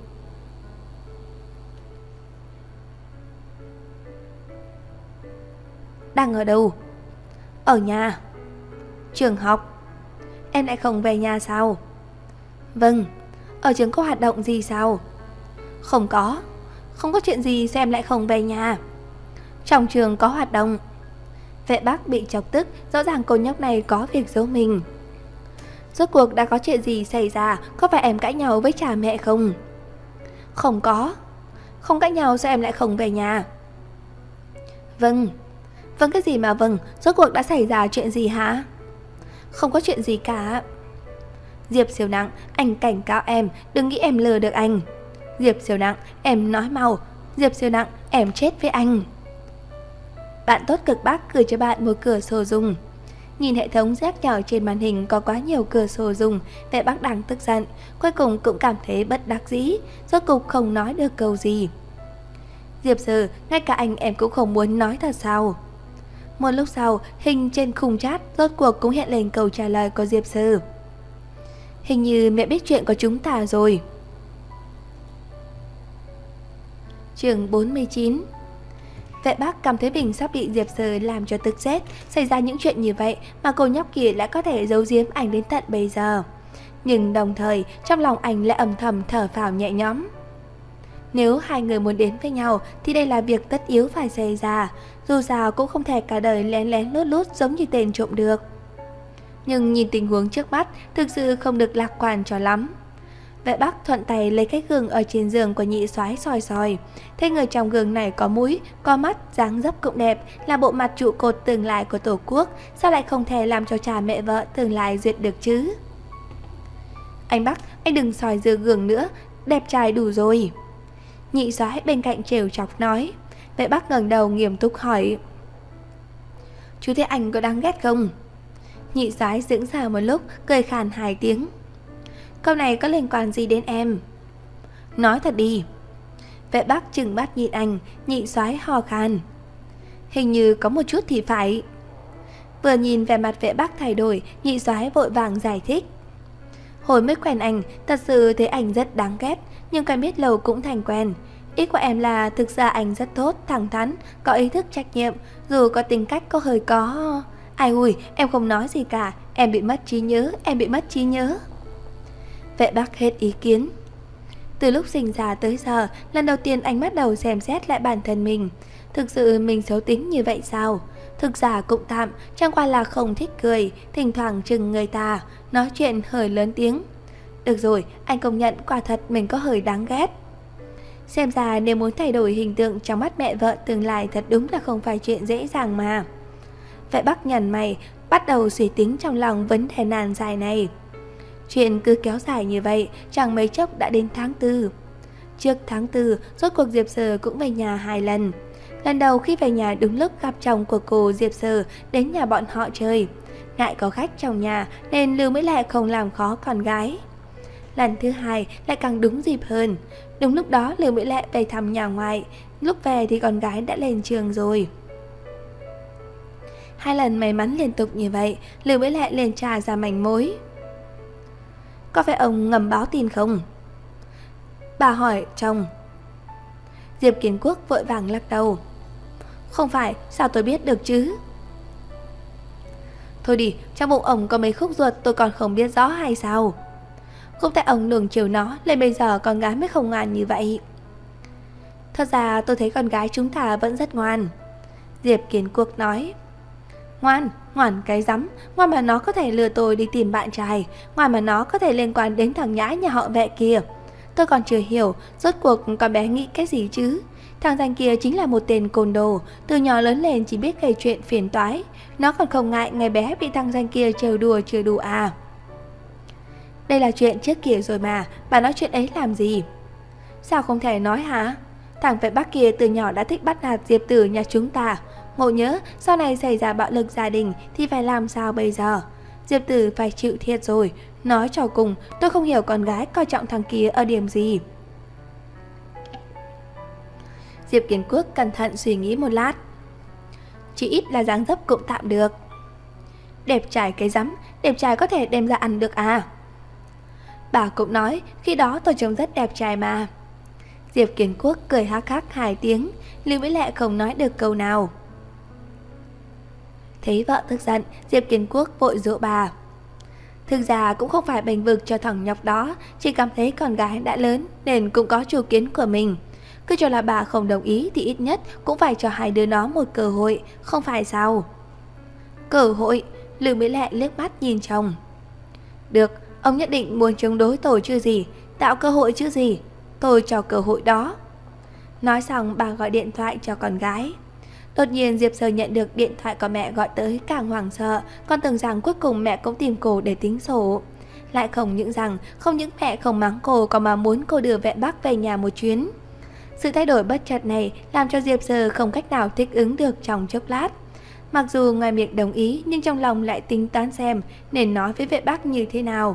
"Đang ở đâu?" "Ở nhà." "Trường học." "Em lại không về nhà sao?" "Vâng." "Ở trường có hoạt động gì sao?" "Không có." "Không có chuyện gì sao em lại không về nhà?" "Trong trường có hoạt động." Vệ Bắc bị chọc tức, rõ ràng cô nhóc này có việc giấu mình. "Rốt cuộc đã có chuyện gì xảy ra, có phải em cãi nhau với cha mẹ không?" "Không có." "Không cãi nhau sao em lại không về nhà?" "Vâng." "Vâng cái gì mà vâng, rốt cuộc đã xảy ra chuyện gì hả?" "Không có chuyện gì cả." "Diệp Siêu Nặng, anh cảnh cáo em, đừng nghĩ em lừa được anh." "Diệp Siêu Nặng, em nói mau." "Diệp Siêu Nặng, em chết với anh." Bạn tốt cực Bắc gửi cho bạn một cửa sổ dùng. Nhìn hệ thống nhắc nhở trên màn hình có quá nhiều cửa sổ dùng, Vệ Bắc đang tức giận, cuối cùng cũng cảm thấy bất đắc dĩ, rốt cục không nói được câu gì. "Diệp Sở, ngay cả anh em cũng không muốn nói thật sao?" Một lúc sau, hình trên khung chat rốt cuộc cũng hiện lên câu trả lời của Diệp Sở: "Hình như mẹ biết chuyện của chúng ta rồi." Chương 49. Vệ Bắc cảm thấy mình sắp bị Diệp Sở làm cho tức chết, xảy ra những chuyện như vậy mà cô nhóc kia lại có thể giấu giếm ảnh đến tận bây giờ. Nhưng đồng thời, trong lòng anh lại âm thầm thở phào nhẹ nhõm. Nếu hai người muốn đến với nhau thì đây là việc tất yếu phải xảy ra, dù sao cũng không thể cả đời lén lén lút lút giống như tên trộm được. Nhưng nhìn tình huống trước mắt, thực sự không được lạc quan cho lắm. Vệ Bắc thuận tay lấy cái gương ở trên giường của nhị soái soi soi, thấy người trong gương này có mũi, có mắt, dáng dấp cũng đẹp, là bộ mặt trụ cột tương lai của Tổ quốc, sao lại không thể làm cho cha mẹ vợ tương lai duyệt được chứ? "Anh Bắc, anh đừng soi giữa gương nữa, đẹp trai đủ rồi." Nhị soái bên cạnh trêu chọc nói. Vệ Bắc ngẩng đầu nghiêm túc hỏi: "Chú thấy anh có đáng ghét không?" Nhị soái sững sờ một lúc, cười khàn 2 tiếng. "Câu này có liên quan gì đến em?" "Nói thật đi." Vệ Bắc trừng mắt nhìn anh, nhị soái ho khan: "Hình như có một chút thì phải." Vừa nhìn vẻ mặt Vệ Bắc thay đổi, nhị soái vội vàng giải thích: "Hồi mới quen anh, thật sự thấy anh rất đáng ghét, nhưng quen biết lâu cũng thành quen. Ý của em là thực ra anh rất tốt, thẳng thắn, có ý thức trách nhiệm, dù có tính cách có hơi có... Ai ui, em không nói gì cả, em bị mất trí nhớ, em bị mất trí nhớ." Vệ Bắc hết ý kiến. Từ lúc sinh ra tới giờ, lần đầu tiên anh bắt đầu xem xét lại bản thân mình. Thực sự mình xấu tính như vậy sao? Thực ra cũng tạm, chẳng qua là không thích cười, thỉnh thoảng chừng người ta, nói chuyện hơi lớn tiếng. Được rồi, anh công nhận quả thật mình có hơi đáng ghét. Xem ra nếu muốn thay đổi hình tượng trong mắt mẹ vợ tương lai thật đúng là không phải chuyện dễ dàng mà. Vệ Bắc nhằn mày, bắt đầu suy tính trong lòng vấn đề nan giải này. Chuyện cứ kéo dài như vậy, chẳng mấy chốc đã đến tháng 4. Trước tháng 4, rốt cuộc Diệp Sở cũng về nhà 2 lần. Lần đầu khi về nhà đúng lúc gặp chồng của cô Diệp Sở đến nhà bọn họ chơi. Ngại có khách trong nhà nên Lưu Mỹ Lệ không làm khó con gái. Lần thứ 2 lại càng đúng dịp hơn. Đúng lúc đó Lưu Mỹ Lệ về thăm nhà ngoại, lúc về thì con gái đã lên trường rồi. 2 lần may mắn liên tục như vậy, Lưu Mỹ Lệ liền tra ra manh mối. Có phải ông ngầm báo tin không? Bà hỏi chồng. Diệp Kiến Quốc vội vàng lắc đầu. Không phải, sao tôi biết được chứ? Thôi đi, trong bụng ông có mấy khúc ruột tôi còn không biết rõ hay sao? Cũng tại ông nuông chiều nó, nên bây giờ con gái mới không ngoan như vậy. Thật ra tôi thấy con gái chúng ta vẫn rất ngoan. Diệp Kiến Quốc nói. Ngoan, ngoan cái rắm, ngoan mà nó có thể lừa tôi đi tìm bạn trai, ngoan mà nó có thể liên quan đến thằng nhãi nhà họ Vệ kia. Tôi còn chưa hiểu, rốt cuộc con bé nghĩ cái gì chứ? Thằng Danh kia chính là một tên côn đồ, từ nhỏ lớn lên chỉ biết gây chuyện phiền toái. Nó còn không ngại ngày bé bị thằng Danh kia trêu đùa chưa đủ à? Đây là chuyện trước kia rồi mà, bà nói chuyện ấy làm gì? Sao không thể nói hả? Thằng Vệ Bắc kia từ nhỏ đã thích bắt nạt Diệp Tử nhà chúng ta. Ngộ nhớ, sau này xảy ra bạo lực gia đình thì phải làm sao bây giờ? Diệp Tử phải chịu thiệt rồi. Nói cho cùng, tôi không hiểu con gái coi trọng thằng kia ở điểm gì. Diệp Kiến Quốc cẩn thận suy nghĩ một lát. Chỉ ít là dáng dấp cũng tạm được. Đẹp trai cái rắm, đẹp trai có thể đem ra ăn được à? Bà cũng nói, khi đó tôi trông rất đẹp trai mà. Diệp Kiến Quốc cười hắc hắc 2 tiếng, Lưu Mỹ Lệ không nói được câu nào. Thấy vợ tức giận, Diệp Kiến Quốc vội dỗ bà. Thực ra cũng không phải bênh vực cho thằng nhóc đó, chỉ cảm thấy con gái đã lớn nên cũng có chủ kiến của mình. Cứ cho là bà không đồng ý thì ít nhất cũng phải cho 2 đứa nó một cơ hội, không phải sao? Cơ hội? Lưu Mỹ Lệ liếc mắt nhìn chồng. Được, ông nhất định muốn chống đối tôi chứ gì, tạo cơ hội chứ gì, tôi cho cơ hội đó. Nói xong bà gọi điện thoại cho con gái. Đột nhiên Diệp Sơ nhận được điện thoại của mẹ gọi tới càng hoảng sợ, còn tưởng rằng cuối cùng mẹ cũng tìm cô để tính sổ. Lại không những mẹ không mắng cô còn mà muốn cô đưa Vệ Bắc về nhà một chuyến. Sự thay đổi bất chợt này làm cho Diệp Sơ không cách nào thích ứng được trong chốc lát. Mặc dù ngoài miệng đồng ý nhưng trong lòng lại tính toán xem nên nói với Vệ Bắc như thế nào.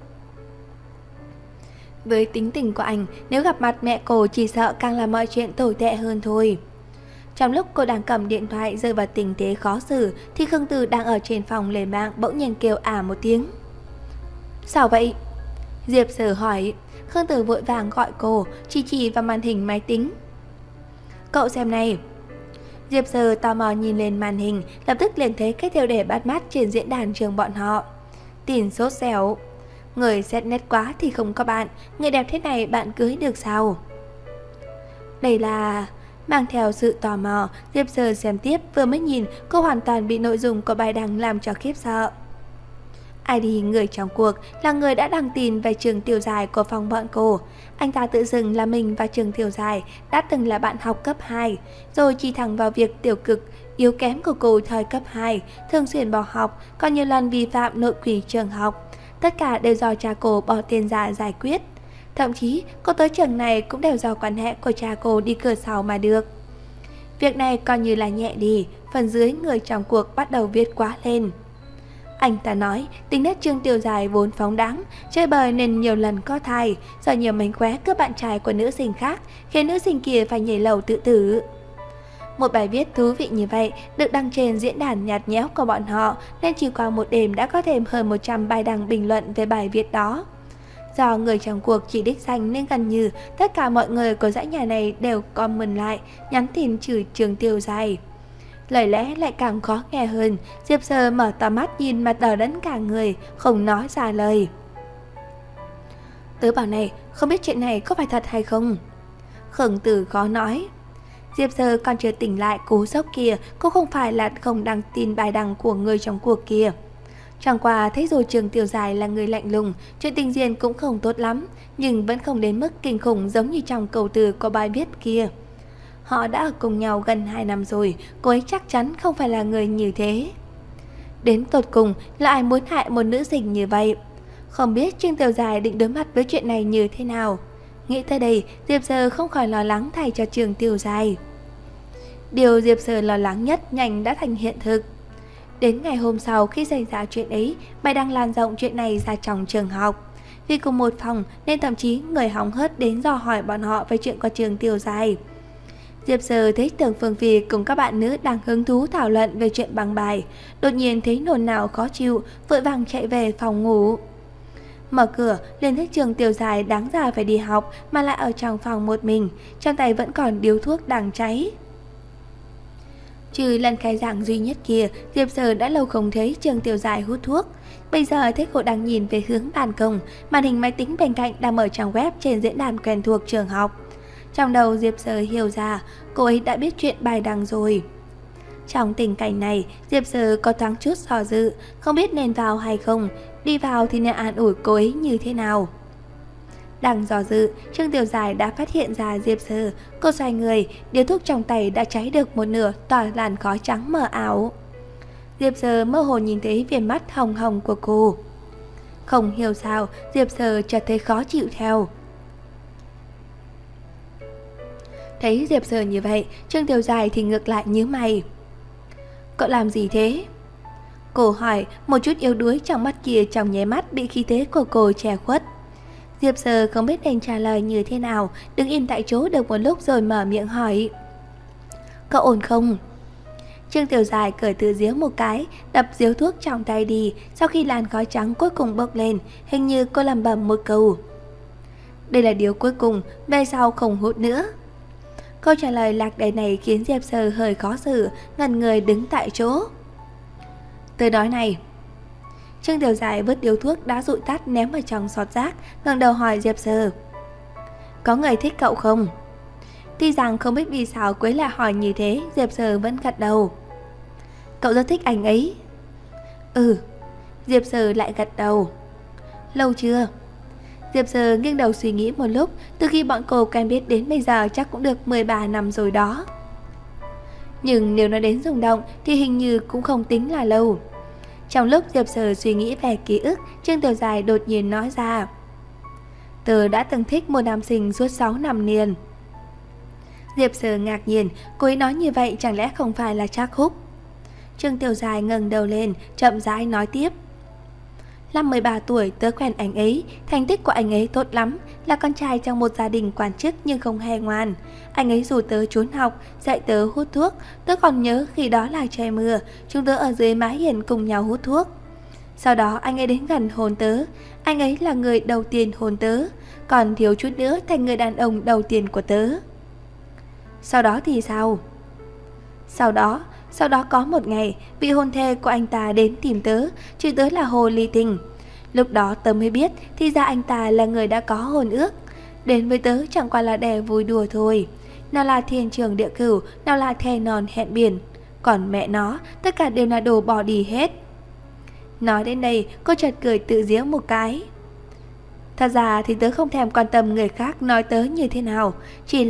Với tính tình của anh, nếu gặp mặt mẹ cô chỉ sợ càng làm mọi chuyện tồi tệ hơn thôi. Trong lúc cô đang cầm điện thoại rơi vào tình thế khó xử thì Khương Tử đang ở trên phòng lên mạng bỗng nhiên kêu một tiếng. Sao vậy? Diệp Sở hỏi. Khương Tử vội vàng gọi cô, chỉ vào màn hình máy tính. Cậu xem này. Diệp Sở tò mò nhìn lên màn hình, lập tức liền thấy cái tiêu đề bắt mắt trên diễn đàn trường bọn họ. Tin sốt dẻo. Người xét nét quá thì không có bạn, người đẹp thế này bạn cưới được sao? Đây là... Mang theo sự tò mò, Diệp Sở xem tiếp, vừa mới nhìn, cô hoàn toàn bị nội dung của bài đăng làm cho khiếp sợ. ID người trong cuộc là người đã đăng tin về Trường Tiểu Dài của phòng bọn cô. Anh ta tự xưng là mình và Trường Tiểu Dài đã từng là bạn học cấp 2, rồi chỉ thẳng vào việc tiểu cực, yếu kém của cô thời cấp 2, thường xuyên bỏ học, còn nhiều lần vi phạm nội quy trường học. Tất cả đều do cha cô bỏ tiền ra giải quyết. Thậm chí cô tới trường này cũng đều do quan hệ của cha cô đi cửa sau mà được. Việc này coi như là nhẹ đi, phần dưới người trong cuộc bắt đầu viết quá lên. Anh ta nói tính nết Trương Tiểu Dài vốn phóng đãng, chơi bời nên nhiều lần có thai, do nhiều mánh khóe cướp bạn trai của nữ sinh khác, khiến nữ sinh kia phải nhảy lầu tự tử. Một bài viết thú vị như vậy được đăng trên diễn đàn nhạt nhẽo của bọn họ, nên chỉ qua một đêm đã có thêm hơn 100 bài đăng bình luận về bài viết đó. Do người trong cuộc chỉ đích danh nên gần như tất cả mọi người của dãy nhà này đều comment lại, nhắn tin chửi Trương Tiểu Dài. Lời lẽ lại càng khó nghe hơn, Diệp Sơ mở to mắt nhìn mặt đờ đẫn cả người, không nói ra lời. Tớ bảo này, không biết chuyện này có phải thật hay không? Khổng Tử khó nói. Diệp Sơ còn chưa tỉnh lại cú sốc kia, cô không phải là không đăng tin bài đăng của người trong cuộc kia. Chẳng qua thấy dù Trường Tiểu Dài là người lạnh lùng, chuyện tình duyên cũng không tốt lắm, nhưng vẫn không đến mức kinh khủng giống như trong câu từ của bài viết kia. Họ đã ở cùng nhau gần 2 năm rồi, cô ấy chắc chắn không phải là người như thế. Đến tột cùng là ai muốn hại một nữ sinh như vậy? Không biết Trương Tiểu Dài định đối mặt với chuyện này như thế nào. Nghĩ tới đây, Diệp Sơ không khỏi lo lắng thay cho Trương Tiểu Dài. Điều Diệp Sơ lo lắng nhất nhanh đã thành hiện thực. Đến ngày hôm sau khi xảy ra chuyện ấy, bài đăng lan rộng chuyện này ra trong trường học. Vì cùng một phòng nên thậm chí người hóng hớt đến dò hỏi bọn họ về chuyện của Trương Tiểu Dài. Diệp Sơ thấy Tưởng Phương Phi cùng các bạn nữ đang hứng thú thảo luận về chuyện bằng bài, đột nhiên thấy nôn nao khó chịu, vội vàng chạy về phòng ngủ. Mở cửa, liền thấy Trường Tiểu Dài đáng ra phải đi học mà lại ở trong phòng một mình, trong tay vẫn còn điếu thuốc đang cháy. Trừ lần khai giảng duy nhất kia, Diệp Sơ đã lâu không thấy Trường Tiểu Dài hút thuốc. Bây giờ thấy cô đang nhìn về hướng ban công, màn hình máy tính bên cạnh đang mở trang web trên diễn đàn quen thuộc trường học. Trong đầu Diệp Sơ hiểu ra, cô ấy đã biết chuyện bài đăng rồi. Trong tình cảnh này, Diệp Sơ có thoáng chút do dự, không biết nên vào hay không, đi vào thì nên an ủi cô ấy như thế nào. Đang do dự, Trương Tiểu Dài đã phát hiện ra Diệp Sơ, cô xoay người, điếu thuốc trong tay đã cháy được một nửa, tỏa làn khói trắng mờ ảo. Diệp Sơ mơ hồ nhìn thấy viền mắt hồng hồng của cô. Không hiểu sao, Diệp Sơ chợt thấy khó chịu theo. Thấy Diệp Sơ như vậy, Trương Tiểu Dài thì ngược lại nhíu mày. Cậu làm gì thế? Cô hỏi, một chút yếu đuối trong mắt kia trong nháy mắt bị khí thế của cô che khuất. Diệp Sơ không biết nên trả lời như thế nào, đứng im tại chỗ được một lúc rồi mở miệng hỏi. Cậu ổn không? Trương Tiểu Dài cởi từ giếng một cái, đập điếu thuốc trong tay đi, sau khi làn khói trắng cuối cùng bốc lên, hình như cô lẩm bẩm một câu. Đây là điều cuối cùng, về sau không hút nữa. Câu trả lời lạc đề này khiến Diệp Sơ hơi khó xử, ngẩn người đứng tại chỗ. Tôi nói này. Trương Tiểu Dài vứt điếu thuốc đã dụi tắt ném ở trong xọt rác, ngẩng đầu hỏi Diệp Sơ. Có người thích cậu không? Tuy rằng không biết vì sao Quế lại hỏi như thế, Diệp Sơ vẫn gật đầu. Cậu rất thích anh ấy. Ừ. Diệp Sơ lại gật đầu. Lâu chưa? Diệp Sơ nghiêng đầu suy nghĩ một lúc, từ khi bọn cô quen biết đến bây giờ chắc cũng được 13 năm rồi đó. Nhưng nếu nói đến rung động thì hình như cũng không tính là lâu. Trong lúc Diệp Sơ suy nghĩ về ký ức, Trương Tiểu Dài đột nhiên nói ra. Tớ đã từng thích một nam sinh suốt 6 năm liền. Diệp Sơ ngạc nhiên, cô ấy nói như vậy chẳng lẽ không phải là Trác Húc? Trương Tiểu Dài ngẩng đầu lên, chậm rãi nói tiếp. Năm 13 tuổi tớ quen anh ấy, thành tích của anh ấy tốt lắm, là con trai trong một gia đình quan chức nhưng không hề ngoan. Anh ấy rủ tớ trốn học, dạy tớ hút thuốc, tớ còn nhớ khi đó là trời mưa, chúng tớ ở dưới mái hiên cùng nhau hút thuốc. Sau đó anh ấy đến gần hôn tớ, anh ấy là người đầu tiên hôn tớ, còn thiếu chút nữa thành người đàn ông đầu tiên của tớ. Sau đó thì sao? Sau đó có một ngày, vị hôn thê của anh ta đến tìm tớ, chứ tớ là Hồ Ly Tình. Lúc đó tớ mới biết, thì ra anh ta là người đã có hôn ước. Đến với tớ chẳng qua là để vui đùa thôi. Nào là thiên trường địa cửu, nào là thề non hẹn biển. Còn mẹ nó, tất cả đều là đồ bỏ đi hết. Nói đến đây, cô chợt cười tự giễu một cái. Thật ra thì tớ không thèm quan tâm người khác nói tớ như thế nào, Chỉ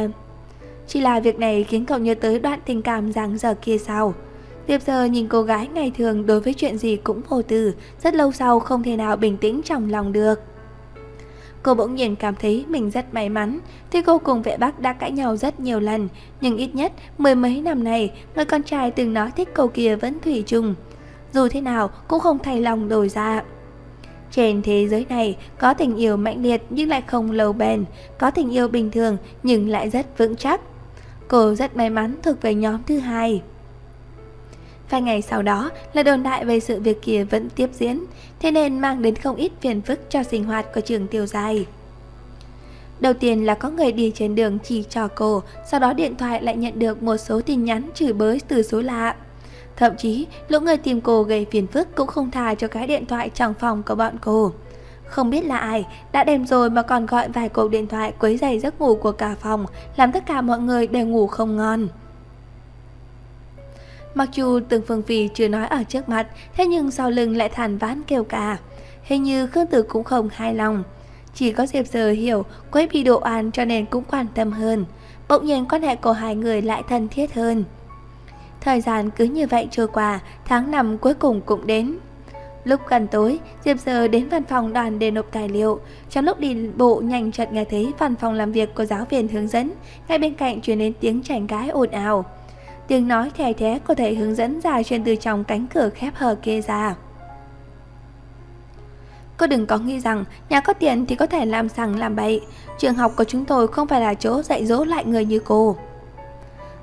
là việc này khiến cậu nhớ tới đoạn tình cảm dang dở kia sao? Diệp Sơ nhìn cô gái ngày thường đối với chuyện gì cũng vô tư, rất lâu sau không thể nào bình tĩnh trong lòng được. Cô bỗng nhiên cảm thấy mình rất may mắn. Tuy cô cùng Vệ Bắc đã cãi nhau rất nhiều lần, nhưng ít nhất 10 mấy năm này, người con trai từng nói thích cô kia vẫn thủy chung. Dù thế nào cũng không thay lòng đổi dạ. Trên thế giới này có tình yêu mãnh liệt nhưng lại không lâu bền, có tình yêu bình thường nhưng lại rất vững chắc. Cô rất may mắn thuộc về nhóm thứ hai. Vài ngày sau đó là đồn đại về sự việc kia vẫn tiếp diễn, thế nên mang đến không ít phiền phức cho sinh hoạt của Trường Tiểu Dài. Đầu tiên là có người đi trên đường chỉ cho cô, sau đó điện thoại lại nhận được một số tin nhắn chửi bới từ số lạ. Thậm chí, lũ người tìm cô gây phiền phức cũng không tha cho cái điện thoại trong phòng của bọn cô. Không biết là ai, đã đêm rồi mà còn gọi vài cuộc điện thoại quấy rầy giấc ngủ của cả phòng, làm tất cả mọi người đều ngủ không ngon. Mặc dù Tưởng Phương Phi chưa nói ở trước mặt, thế nhưng sau lưng lại than vãn kêu ca. Hình như Khương Tử cũng không hài lòng. Chỉ có Diệp Sơ hiểu cô ấy bị độ oan cho nên cũng quan tâm hơn. Bỗng nhiên quan hệ của hai người lại thân thiết hơn. Thời gian cứ như vậy trôi qua, tháng 5 cuối cùng cũng đến. Lúc gần tối, Diệp Sơ đến văn phòng đoàn để nộp tài liệu. Trong lúc đi bộ nhanh chợt nghe thấy văn phòng làm việc của giáo viên hướng dẫn, ngay bên cạnh truyền đến tiếng tranh cãi ồn ào. Tiếng nói thè thé của thầy hướng dẫn ra truyền từ trong cánh cửa khép hờ kia ra. Cô đừng có nghĩ rằng nhà có tiền thì có thể làm sằng làm bậy. Trường học của chúng tôi không phải là chỗ dạy dỗ lại người như cô.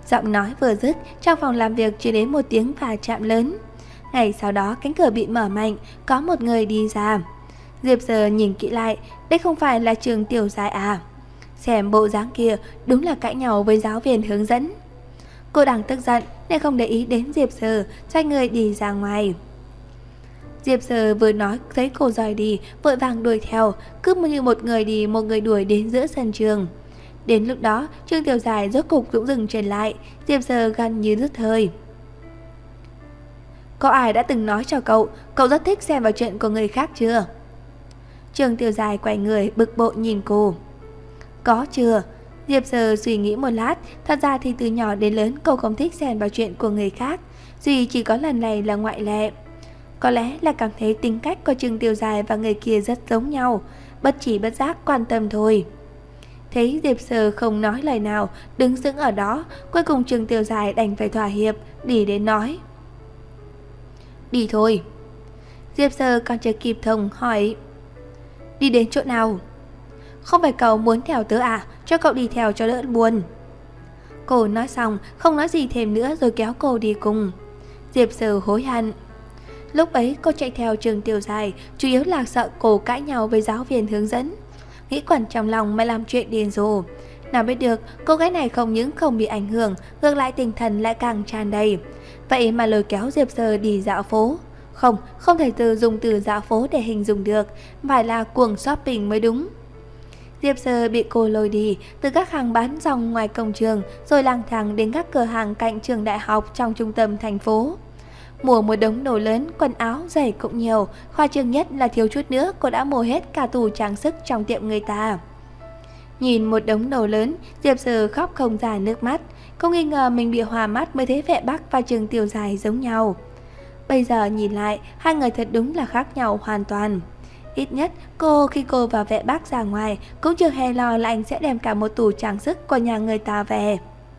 Giọng nói vừa dứt, trong phòng làm việc truyền đến một tiếng va chạm lớn. Ngày sau đó cánh cửa bị mở mạnh, có một người đi ra. Diệp Giờ nhìn kỹ lại, đây không phải là Trường Tiểu Giai à? Xem bộ dáng kia, đúng là cãi nhau với giáo viên hướng dẫn. Cô đang tức giận nên không để ý đến Diệp Giờ, xoay người đi ra ngoài. Diệp Giờ vừa nói thấy cô rời đi, vội vàng đuổi theo, cứ như một người đi một người đuổi đến giữa sân trường. Đến lúc đó, Trương Tiểu Giai rốt cục cũng dừng chân lại, Diệp Giờ gần như đứt hơi. Có ai đã từng nói cho cậu rất thích xem vào chuyện của người khác chưa? Trương Tiểu Giai quay người bực bội nhìn cô. Có chưa? Diệp Giờ suy nghĩ một lát, thật ra thì từ nhỏ đến lớn cô không thích xen vào chuyện của người khác, duy chỉ có lần này là ngoại lệ. Có lẽ là cảm thấy tính cách của Trương Tiểu Giai và người kia rất giống nhau, bất chỉ bất giác quan tâm thôi. Thấy Diệp Giờ không nói lời nào, đứng sững ở đó, cuối cùng Trương Tiểu Giai đành phải thỏa hiệp, đi đến nói. Đi thôi. Diệp Giờ còn chưa kịp thông hỏi. Đi đến chỗ nào? Không phải cậu muốn theo tớ à? Cho cậu đi theo cho đỡ buồn. Cô nói xong, không nói gì thêm nữa rồi kéo cô đi cùng. Diệp Giờ hối hận. Lúc ấy cô chạy theo Trương Tiểu Giai, chủ yếu là sợ cô cãi nhau với giáo viên hướng dẫn. Nghĩ quẩn trong lòng mà làm chuyện điên rồ. Nào biết được, cô gái này không những không bị ảnh hưởng, ngược lại tinh thần lại càng tràn đầy. Vậy mà lôi kéo Diệp Giờ đi dạo phố. Không thể dùng từ dạo phố để hình dung được, phải là cuồng shopping mới đúng. Diệp Giờ bị cô lôi đi từ các hàng bán rong ngoài cổng trường, rồi lang thang đến các cửa hàng cạnh trường đại học trong trung tâm thành phố. Mua một đống đồ lớn, quần áo, giày cũng nhiều, khoa trương nhất là thiếu chút nữa cô đã mua hết cả tủ trang sức trong tiệm người ta. Nhìn một đống đồ lớn, Diệp Giờ khóc không ra nước mắt, cô nghi ngờ mình bị hòa mắt mới thấy Vệ Bắc và Trương Tiểu Giai giống nhau. Bây giờ nhìn lại, hai người thật đúng là khác nhau hoàn toàn. Ít nhất khi cô và Vệ Bắc ra ngoài cũng chưa hề lo là anh sẽ đem cả một tủ trang sức của nhà người ta về.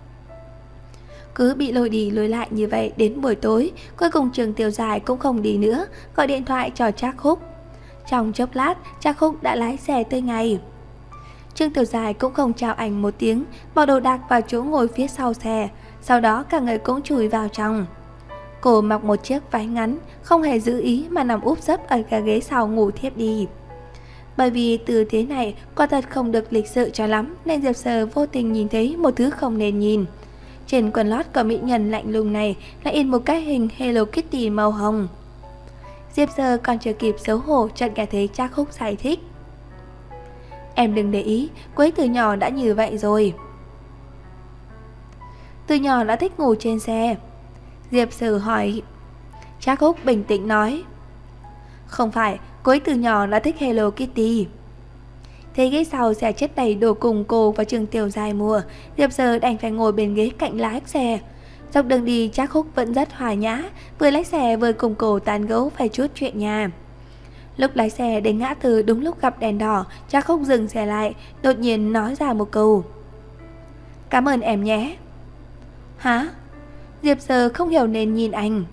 Cứ bị lôi đi lôi lại như vậy đến buổi tối, cuối cùng Trương Tiểu Giai cũng không đi nữa, gọi điện thoại cho Trác Khúc. Trong chốc lát, Trác Khúc đã lái xe tới ngay. Trương Tiểu Giai cũng không chào anh một tiếng, bỏ đồ đạc vào chỗ ngồi phía sau xe, sau đó cả người cũng chui vào trong. Cô mặc một chiếc váy ngắn, không hề giữ ý mà nằm úp sấp ở cái ghế sau ngủ thiếp đi. Bởi vì tư thế này quả thật không được lịch sự cho lắm, nên Diệp Giờ vô tình nhìn thấy một thứ không nên nhìn. Trên quần lót của mỹ nhân lạnh lùng này lại in một cái hình Hello Kitty màu hồng. Diệp Giờ còn chưa kịp xấu hổ chợt nghe thấy Trác Khúc giải thích. Em đừng để ý, cô ấy từ nhỏ đã như vậy rồi. Từ nhỏ đã thích ngủ trên xe. Diệp Giờ hỏi. Trác Khúc bình tĩnh nói. Không phải, cô ấy từ nhỏ đã thích Hello Kitty. Thấy ghế sau xe chất đầy đồ cùng cô và Trương Tiểu Giai mua, Diệp Giờ đành phải ngồi bên ghế cạnh lái xe. Dọc đường đi Trác Khúc vẫn rất hòa nhã, vừa lái xe vừa cùng cô tán gẫu vài chút chuyện nhà. Lúc lái xe đến ngã tư đúng lúc gặp đèn đỏ, Trác Khúc dừng xe lại, đột nhiên nói ra một câu. Cảm ơn em nhé. Hả? Diệp Giờ không hiểu nên nhìn anh.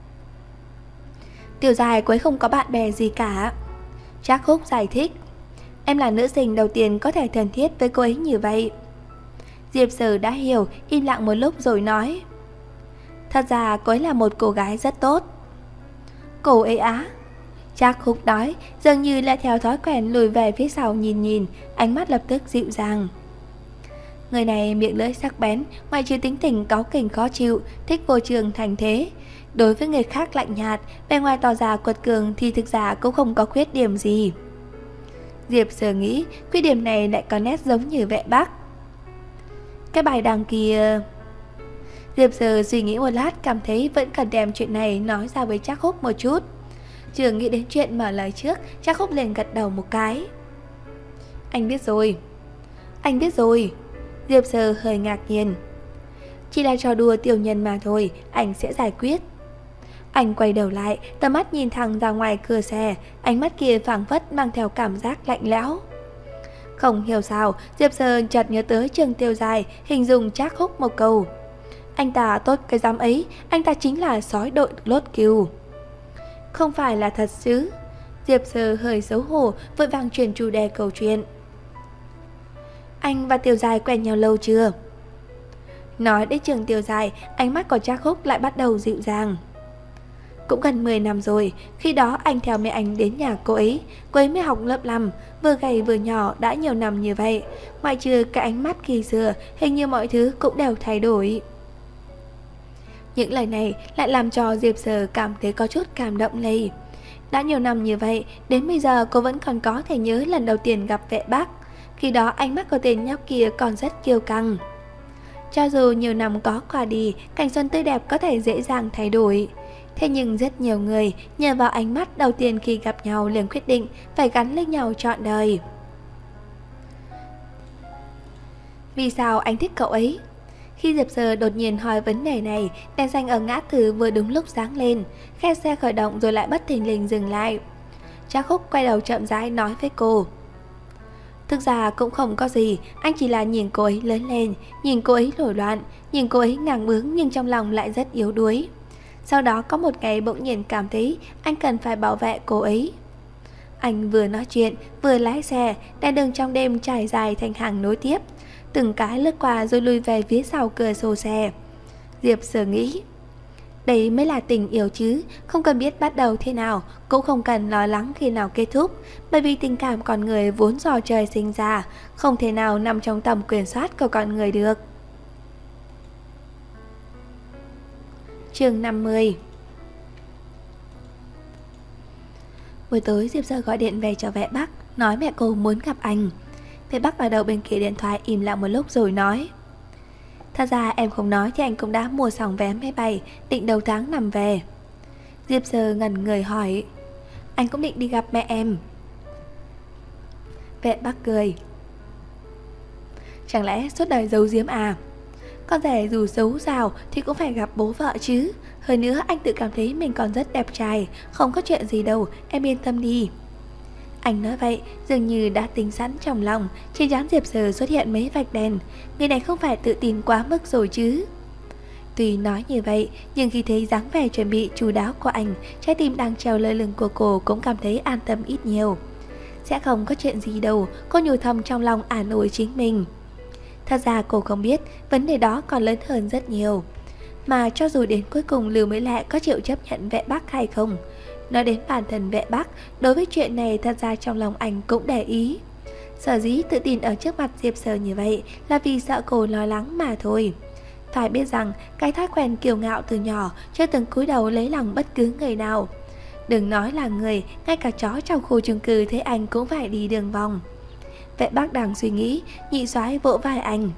Tiểu Giai cô ấy không có bạn bè gì cả. Trác Khúc giải thích. Em là nữ sinh đầu tiên có thể thân thiết với cô ấy như vậy. Diệp Giờ đã hiểu, im lặng một lúc rồi nói. Thật ra cô ấy là một cô gái rất tốt. Cô ấy á? Trác Khúc nói, dường như là theo thói quen lùi về phía sau nhìn, ánh mắt lập tức dịu dàng. Người này miệng lưỡi sắc bén, ngoài trừ tính tình cáu kỉnh khó chịu, thích vô trường thành thế. Đối với người khác lạnh nhạt, bề ngoài tỏ ra quật cường thì thực ra cũng không có khuyết điểm gì. Diệp Giờ nghĩ khuyết điểm này lại có nét giống như Vệ Bắc. Cái bài đăng kia... Diệp Giờ suy nghĩ một lát, cảm thấy vẫn cần đem chuyện này nói ra với Trác Khúc một chút. Chưa nghĩ đến chuyện mở lời trước, Trác Khúc liền gật đầu một cái. Anh biết rồi. Anh biết rồi. Diệp Giờ hơi ngạc nhiên. Chỉ là trò đùa tiểu nhân mà thôi, anh sẽ giải quyết. Anh quay đầu lại, tầm mắt nhìn thẳng ra ngoài cửa xe, ánh mắt kia phảng phất mang theo cảm giác lạnh lẽo. Không hiểu sao, Diệp Giờ chợt nhớ tới Trương Tiểu Giai, hình dung Trác Khúc một câu. Anh ta tốt cái dám ấy, anh ta chính là sói đội lốt cừu. Không phải là thật chứ? Diệp Giờ hơi xấu hổ, vội vàng chuyển chủ đề câu chuyện. Anh và Tiểu Giai quen nhau lâu chưa? Nói đến Trường Tiêu Dài, ánh mắt của Trác Húc lại bắt đầu dịu dàng. Cũng gần 10 năm rồi, khi đó anh theo mẹ anh đến nhà cô ấy mới học lớp 5, vừa gầy vừa nhỏ đã nhiều năm như vậy. Ngoại trừ cái ánh mắt khi xưa, hình như mọi thứ cũng đều thay đổi. Những lời này lại làm cho Diệp Sở cảm thấy có chút cảm động lây. Đã nhiều năm như vậy, đến bây giờ cô vẫn còn có thể nhớ lần đầu tiên gặp Vệ Bắc. Khi đó ánh mắt của tên nhóc kia còn rất kiêu căng. Cho dù nhiều năm có qua đi, cảnh xuân tươi đẹp có thể dễ dàng thay đổi. Thế nhưng rất nhiều người nhờ vào ánh mắt đầu tiên khi gặp nhau liền quyết định phải gắn lấy nhau trọn đời. Vì sao anh thích cậu ấy? Khi Diệp Sở đột nhiên hỏi vấn đề này, đèn xanh ở ngã tư vừa đúng lúc sáng lên, khe xe khởi động rồi lại bất thình lình dừng lại. Trác Húc quay đầu chậm rãi nói với cô. Thực ra cũng không có gì, anh chỉ là nhìn cô ấy lớn lên, nhìn cô ấy nổi loạn, nhìn cô ấy ngang bướng nhưng trong lòng lại rất yếu đuối. Sau đó có một ngày bỗng nhiên cảm thấy anh cần phải bảo vệ cô ấy. Anh vừa nói chuyện, vừa lái xe, đèn đường trong đêm trải dài thành hàng nối tiếp. Từng cái lướt qua rồi lùi về phía sau cửa sổ xe. Diệp Sở nghĩ, đấy mới là tình yêu chứ, không cần biết bắt đầu thế nào, cũng không cần lo lắng khi nào kết thúc. Bởi vì tình cảm con người vốn do trời sinh ra, không thể nào nằm trong tầm quyền soát của con người được. Chương 50. Buổi tối Diệp Sở gọi điện về cho Vệ Bắc, nói mẹ cô muốn gặp anh. Vệ Bắc ở đầu bên kia điện thoại im lặng một lúc rồi nói, thật ra em không nói thì anh cũng đã mua xong vé máy bay, định đầu tháng nằm về. Diệp Sở ngẩn người hỏi, anh cũng định đi gặp mẹ em? Vệ Bắc cười, chẳng lẽ suốt đời giấu giếm à? Con rể dù xấu sao thì cũng phải gặp bố vợ chứ. Hơn nữa anh tự cảm thấy mình còn rất đẹp trai, không có chuyện gì đâu, em yên tâm đi. Anh nói vậy dường như đã tính sẵn trong lòng. Trên trán Diệp Sở xuất hiện mấy vạch đèn. Người này không phải tự tin quá mức rồi chứ? Tuy nói như vậy, nhưng khi thấy dáng vẻ chuẩn bị chu đáo của anh, trái tim đang treo lơ lửng của cô cũng cảm thấy an tâm ít nhiều. Sẽ không có chuyện gì đâu, cô nhủ thầm trong lòng an ủi chính mình. Thật ra cô không biết vấn đề đó còn lớn hơn rất nhiều. Mà cho dù đến cuối cùng Lưu Mới Lệ có chịu chấp nhận Vệ Bắc hay không, nói đến bản thân Vệ Bắc, đối với chuyện này thật ra trong lòng anh cũng để ý. Sở dĩ tự tin ở trước mặt Diệp Sở như vậy là vì sợ cô lo lắng mà thôi. Phải biết rằng cái thói quen kiêu ngạo từ nhỏ, chưa từng cúi đầu lấy lòng bất cứ người nào. Đừng nói là người, ngay cả chó trong khu chung cư thấy anh cũng phải đi đường vòng. Vệ Bắc đang suy nghĩ, nhị soái vỗ vai anh.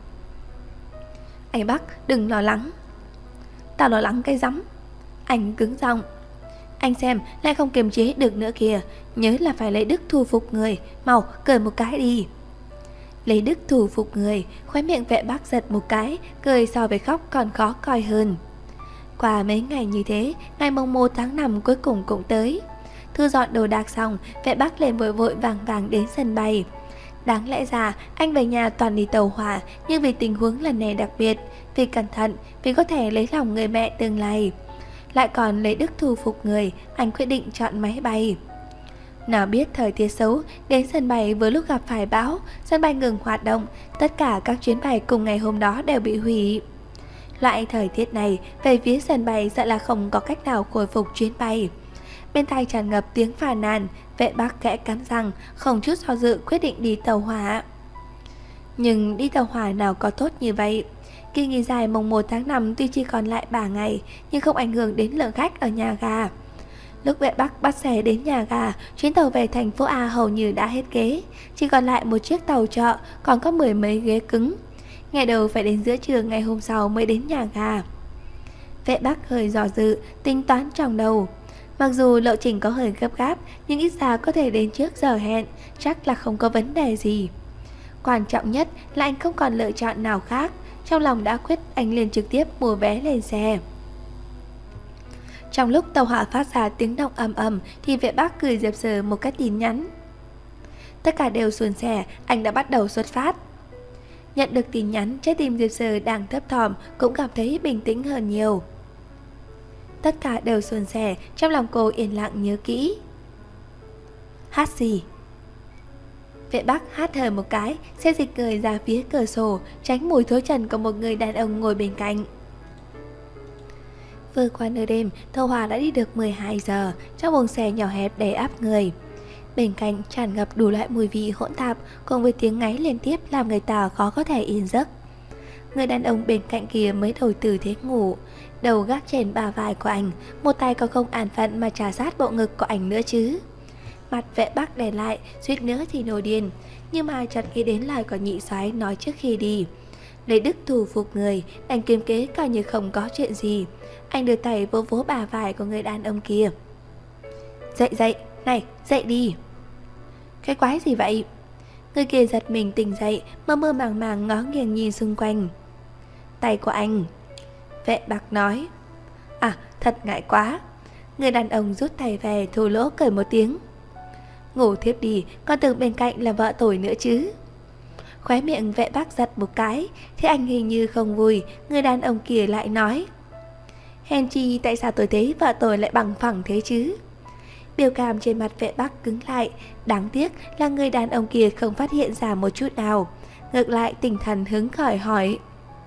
Anh Bắc, đừng lo lắng. Tao lo lắng cái rắm. Anh cứng giọng. Anh xem, lại không kiềm chế được nữa kìa. Nhớ là phải lấy đức thu phục người. Mau, cười một cái đi. Lấy đức thu phục người. Khóe miệng Vệ Bắc giật một cái, cười so với khóc còn khó coi hơn. Qua mấy ngày như thế, ngày mùng 1 tháng 5 cuối cùng cũng tới. Thu dọn đồ đạc xong, Vệ Bắc lên vội vội vàng vàng đến sân bay. Đáng lẽ ra anh về nhà toàn đi tàu hỏa, nhưng vì tình huống lần này đặc biệt, vì cẩn thận, vì có thể lấy lòng người mẹ tương lai, lại còn lấy đức thu phục người, anh quyết định chọn máy bay. Nào biết thời tiết xấu, đến sân bay vừa lúc gặp phải bão, sân bay ngừng hoạt động, tất cả các chuyến bay cùng ngày hôm đó đều bị hủy. Loại thời tiết này, về phía sân bay sợ là không có cách nào khôi phục chuyến bay. Bên tai tràn ngập tiếng phàn nàn, Vệ Bắc khẽ cắn răng, không chút do dự quyết định đi tàu hỏa. Nhưng đi tàu hỏa nào có tốt như vậy. Kỳ nghỉ dài mùng 1 tháng 5 tuy chỉ còn lại 3 ngày, nhưng không ảnh hưởng đến lượng khách ở nhà ga. Lúc Vệ Bắc bắt xe đến nhà ga, chuyến tàu về thành phố A hầu như đã hết ghế, chỉ còn lại một chiếc tàu chợ, còn có 10 mấy ghế cứng. Ngày đầu phải đến giữa trưa ngày hôm sau mới đến nhà ga. Vệ Bắc hơi dò dự, tính toán trong đầu. Mặc dù lộ trình có hơi gấp gáp, nhưng ít ra có thể đến trước giờ hẹn, chắc là không có vấn đề gì. Quan trọng nhất là anh không còn lựa chọn nào khác. Trong lòng đã quyết, anh liền trực tiếp mua vé lên xe. Trong lúc tàu hỏa phát ra tiếng động ầm ầm thì Vệ Bắc gửi Diệp Sở một cái tin nhắn. Tất cả đều xuồng xe, anh đã bắt đầu xuất phát. Nhận được tin nhắn, trái tim Diệp Sở đang thấp thỏm cũng cảm thấy bình tĩnh hơn nhiều. Tất cả đều suôn sẻ, trong lòng cô yên lặng nhớ kỹ. Hát gì? Vệ Bắc hắt hơi một cái, xe dịch người ra phía cửa sổ, tránh mùi thối trần của một người đàn ông ngồi bên cạnh. Vừa qua nửa đêm, tàu hỏa đã đi được 12 giờ, trong buồng xe nhỏ hẹp đầy ắp người. Bên cạnh tràn ngập đủ loại mùi vị hỗn tạp, cùng với tiếng ngáy liên tiếp làm người ta khó có thể yên giấc. Người đàn ông bên cạnh kia mới đổi tư thế ngủ, đầu gác trên bả vai của anh, một tay có không an phận mà trà sát bộ ngực của anh nữa chứ. Mặt Vệ Bắc đè lại, suýt nữa thì nổi điên, nhưng mà chợt nghĩ đến lời của nhị soái nói trước khi đi. Lấy đức thù phục người, đành kiềm kế coi như không có chuyện gì. Anh đưa tay vỗ vỗ bả vai của người đàn ông kia. Dậy dậy, này, dậy đi. Cái quái gì vậy? Người kia giật mình tỉnh dậy, mơ mơ màng màng ngó nghiêng nhìn xung quanh. Tay của anh. Vệ Bắc nói. À, thật ngại quá. Người đàn ông rút tay về, thô lỗ cười một tiếng. Ngủ thiếp đi, con tưởng bên cạnh là vợ tôi nữa chứ. Khóe miệng Vệ Bắc giật một cái, thế anh hình như không vui. Người đàn ông kia lại nói. Hèn chi tại sao tôi thấy vợ tôi lại bằng phẳng thế chứ? Biểu cảm trên mặt Vệ Bắc cứng lại. Đáng tiếc là người đàn ông kia không phát hiện ra một chút nào. Ngược lại tinh thần hứng khởi hỏi.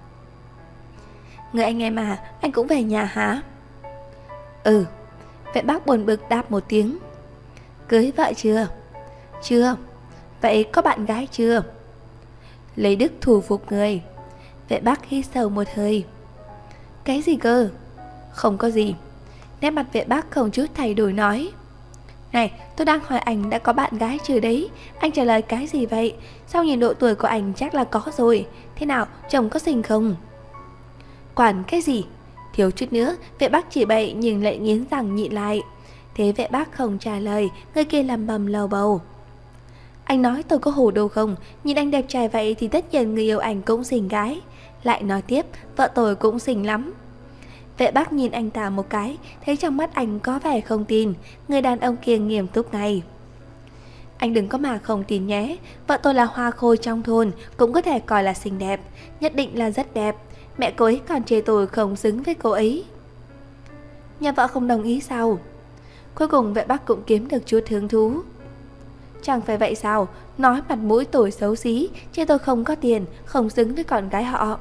Người anh em à, anh cũng về nhà hả? Ừ. Vệ Bắc buồn bực đáp một tiếng. Cưới vợ chưa? Chưa. Vậy có bạn gái chưa? Lấy đức thù phục người. Vệ Bắc hít sâu một hơi. Cái gì cơ? Không có gì. Nét mặt Vệ Bắc không chút thay đổi nói. Này, tôi đang hỏi anh đã có bạn gái chưa đấy. Anh trả lời cái gì vậy? Sao nhìn độ tuổi của anh chắc là có rồi. Thế nào, chồng có xinh không? Quản cái gì? Thiếu chút nữa, Vệ Bắc chỉ bậy nhưng lại nghiến răng nhịn lại. Thế Vệ Bắc không trả lời, người kia lầm bầm lầu bầu. Anh nói tôi có hồ đồ không? Nhìn anh đẹp trai vậy thì tất nhiên người yêu anh cũng xinh gái. Lại nói tiếp, vợ tôi cũng xinh lắm. Vệ Bắc nhìn anh ta một cái, thấy trong mắt anh có vẻ không tin. Người đàn ông kia nghiêm túc ngay. Anh đừng có mà không tin nhé. Vợ tôi là hoa khôi trong thôn, cũng có thể coi là xinh đẹp. Nhất định là rất đẹp. Mẹ cô ấy còn chê tôi không xứng với cô ấy. Nhà vợ không đồng ý sao? Cuối cùng Vệ Bắc cũng kiếm được chút hứng thú. Chẳng phải vậy sao? Nói mặt mũi tôi xấu xí, chê tôi không có tiền, không xứng với con gái họ.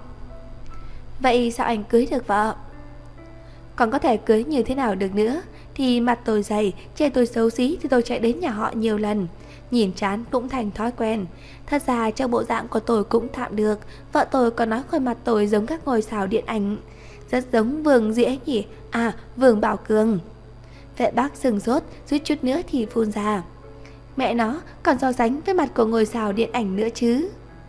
Vậy sao anh cưới được vợ? Còn có thể cưới như thế nào được nữa? Thì mặt tôi dày, chê tôi xấu xí thì tôi chạy đến nhà họ nhiều lần. Nhìn chán cũng thành thói quen. Thật ra trong bộ dạng của tôi cũng tạm được. Vợ tôi còn nói khuôn mặt tôi giống các ngôi sao điện ảnh. Rất giống Vương gì ấy nhỉ? À, Vương Bảo Cường. Vệ Bắc sừng sốt, suýt chút nữa thì phun ra. Mẹ nó, còn so sánh với mặt của ngôi sao điện ảnh nữa chứ.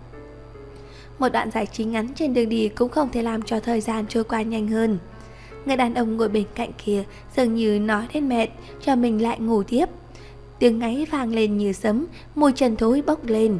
Một đoạn giải trí ngắn trên đường đi cũng không thể làm cho thời gian trôi qua nhanh hơn. Người đàn ông ngồi bên cạnh kia dường như nói đến mệt, cho mình lại ngủ tiếp. Tiếng ngáy vang lên như sấm, mùi trần thối bốc lên.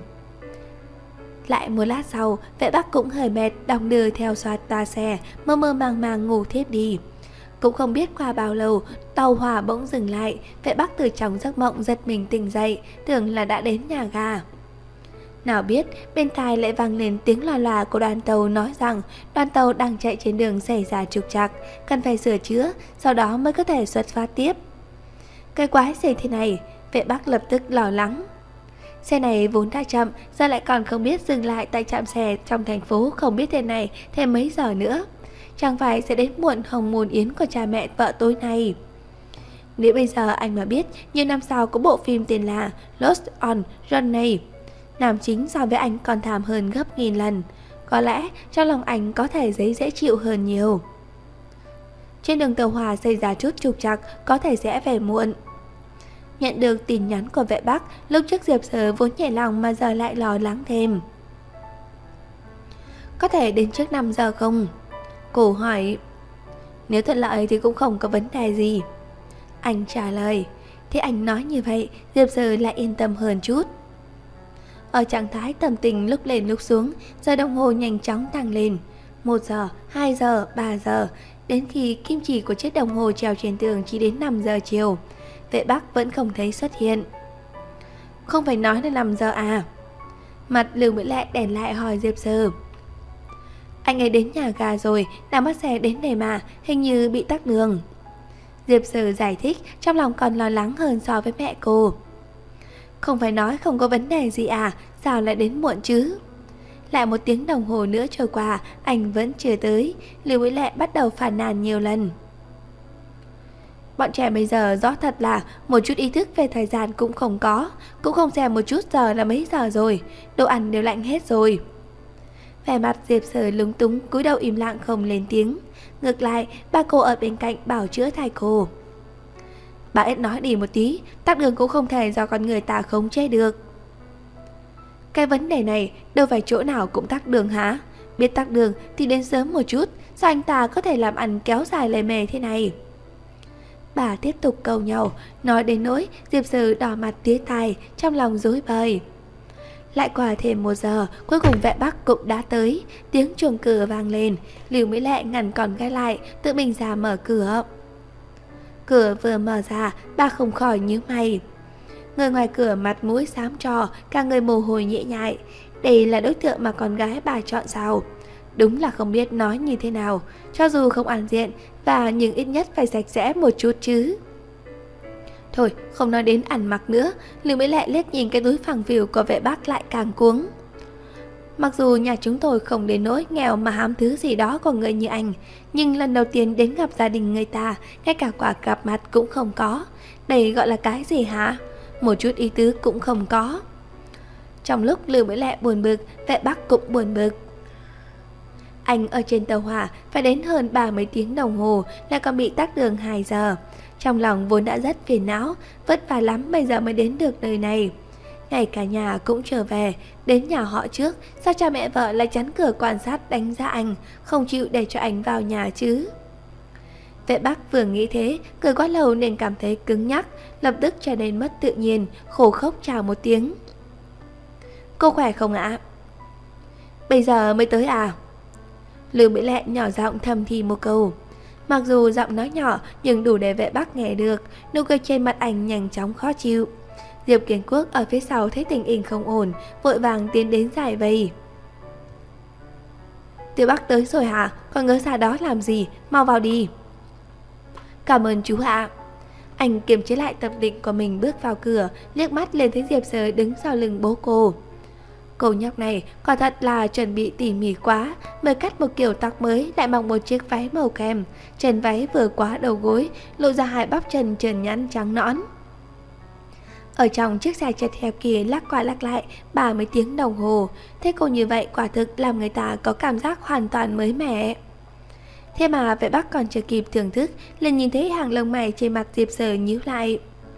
Lại một lát sau, Vệ Bắc cũng hơi mệt, đong đưa theo xoạt toa xe, mơ mơ màng màng ngủ thiếp đi. Cũng không biết qua bao lâu, tàu hỏa bỗng dừng lại. Vệ Bắc từ trong giấc mộng giật mình tỉnh dậy, tưởng là đã đến nhà ga. Nào biết bên tai lại vang lên tiếng loa loa của đoàn tàu nói rằng đoàn tàu đang chạy trên đường xảy ra trục trặc, cần phải sửa chữa, sau đó mới có thể xuất phát tiếp. Cái quái gì thế này? Vệ Bắc lập tức lo lắng. Xe này vốn đã chậm, giờ lại còn không biết dừng lại tại trạm xe trong thành phố không biết thế này thêm mấy giờ nữa. Chẳng phải sẽ đến muộn hồng môn yến của cha mẹ vợ tối nay. Nếu bây giờ anh mà biết, nhiều năm sau có bộ phim tên là Lost on Journey, nam chính so với anh còn thảm hơn gấp nghìn lần, có lẽ trong lòng anh có thể giấy dễ chịu hơn nhiều. Trên đường tàu hỏa xảy ra chút trục trặc, có thể sẽ về muộn. Nhận được tin nhắn của Vệ Bắc, lúc trước Diệp Sở vốn nhẹ lòng mà giờ lại lo lắng thêm. Có thể đến trước 5 giờ không? Cô hỏi. Nếu thuận lợi thì cũng không có vấn đề gì. Anh trả lời. Thế anh nói như vậy, Diệp Sở lại yên tâm hơn chút. Ở trạng thái tâm tình lúc lên lúc xuống, giờ đồng hồ nhanh chóng tăng lên. 1 giờ, 2 giờ, 3 giờ, đến khi kim chỉ của chiếc đồng hồ treo trên tường chỉ đến 5 giờ chiều. Vệ Bắc vẫn không thấy xuất hiện. Không phải nói là 5 giờ à? Mặt Lưu Mỹ Lệ đèn lại hỏi Diệp Sở. Anh ấy đến nhà ga rồi, đang bắt xe đến đây mà, hình như bị tắc đường. Diệp Sở giải thích, trong lòng còn lo lắng hơn so với mẹ cô. Không phải nói không có vấn đề gì à, sao lại đến muộn chứ? Lại 1 tiếng đồng hồ nữa trôi qua, anh vẫn chưa tới. Lưu Mỹ Lệ bắt đầu phàn nàn nhiều lần. Bọn trẻ bây giờ rõ thật là một chút ý thức về thời gian cũng không có, cũng không xem một chút giờ là mấy giờ rồi, đồ ăn đều lạnh hết rồi. Vẻ mặt Diệp Sở lúng túng cúi đầu im lặng không lên tiếng. Ngược lại, ba cô ở bên cạnh bảo chữa thay cô. Bà ít nói đi một tí, tắc đường cũng không thể do con người ta khống chế được. Cái vấn đề này đâu phải chỗ nào cũng tắc đường hả? Biết tắc đường thì đến sớm một chút, sao anh ta có thể làm ăn kéo dài lề mề thế này? Bà tiếp tục cầu nhau, nói đến nỗi Diệp Sở đỏ mặt tía tai, trong lòng rối bời. Lại qua thêm 1 giờ, cuối cùng vệ Bắc cũng đã tới. Tiếng chuông cửa vang lên, Lưu Mỹ Lệ ngăn con gái lại, tự mình ra mở cửa. Cửa vừa mở ra, bà không khỏi nhíu mày. Người ngoài cửa mặt mũi xám trò, cả người mồ hôi nhễ nhại. Đây là đối tượng mà con gái bà chọn sao? Đúng là không biết nói như thế nào, cho dù không ăn diện và nhưng ít nhất phải sạch sẽ một chút chứ. Thôi, không nói đến ăn mặc nữa, Lưu Mỹ Lệ liếc nhìn cái túi phẳng phìu của vệ Bắc lại càng cuống. Mặc dù nhà chúng tôi không đến nỗi nghèo mà hám thứ gì đó của người như anh, nhưng lần đầu tiên đến gặp gia đình người ta, ngay cả quả gặp mặt cũng không có. Đây gọi là cái gì hả? Một chút ý tứ cũng không có. Trong lúc Lưu Mỹ Lệ buồn bực, vệ Bắc cũng buồn bực. Anh ở trên tàu hỏa phải đến hơn 30 tiếng đồng hồ, lại còn bị tắc đường 2 giờ. Trong lòng vốn đã rất phiền não, vất vả lắm bây giờ mới đến được nơi này. Ngay cả nhà cũng trở về, đến nhà họ trước, sao cha mẹ vợ lại chắn cửa quan sát đánh giá anh, không chịu để cho anh vào nhà chứ? Vệ Bắc vừa nghĩ thế, cười quá lâu nên cảm thấy cứng nhắc, lập tức trở nên mất tự nhiên, khổ khốc chào một tiếng. Cô khỏe không ạ? Bây giờ mới tới à? Lưu Mỹ Lệ nhỏ giọng thầm thì một câu. Mặc dù giọng nói nhỏ nhưng đủ để vệ Bắc nghe được, nụ cười trên mặt anh nhanh chóng khó chịu. Diệp Kiến Quốc ở phía sau thấy tình hình không ổn, vội vàng tiến đến giải vây. Tiểu Bắc tới rồi hả? Còn ngớ ra đó làm gì? Mau vào đi. Cảm ơn chú ạ. Anh kiềm chế lại tập định của mình bước vào cửa, liếc mắt lên thấy Diệp Sở đứng sau lưng bố cô. Cô nhóc này quả thật là chuẩn bị tỉ mỉ quá, mới cắt một kiểu tóc mới, lại mặc một chiếc váy màu kem, chân váy vừa quá đầu gối, lộ ra 2 bắp chân trơn nhẵn trắng nõn. Ở trong chiếc xe chật hẹp kia lắc qua lắc lại 30 tiếng đồng hồ, thế cô như vậy quả thực làm người ta có cảm giác hoàn toàn mới mẻ. Thế mà vệ Bắc còn chưa kịp thưởng thức, liền nhìn thấy hàng lông mày trên mặt Diệp Sở nhíu lại.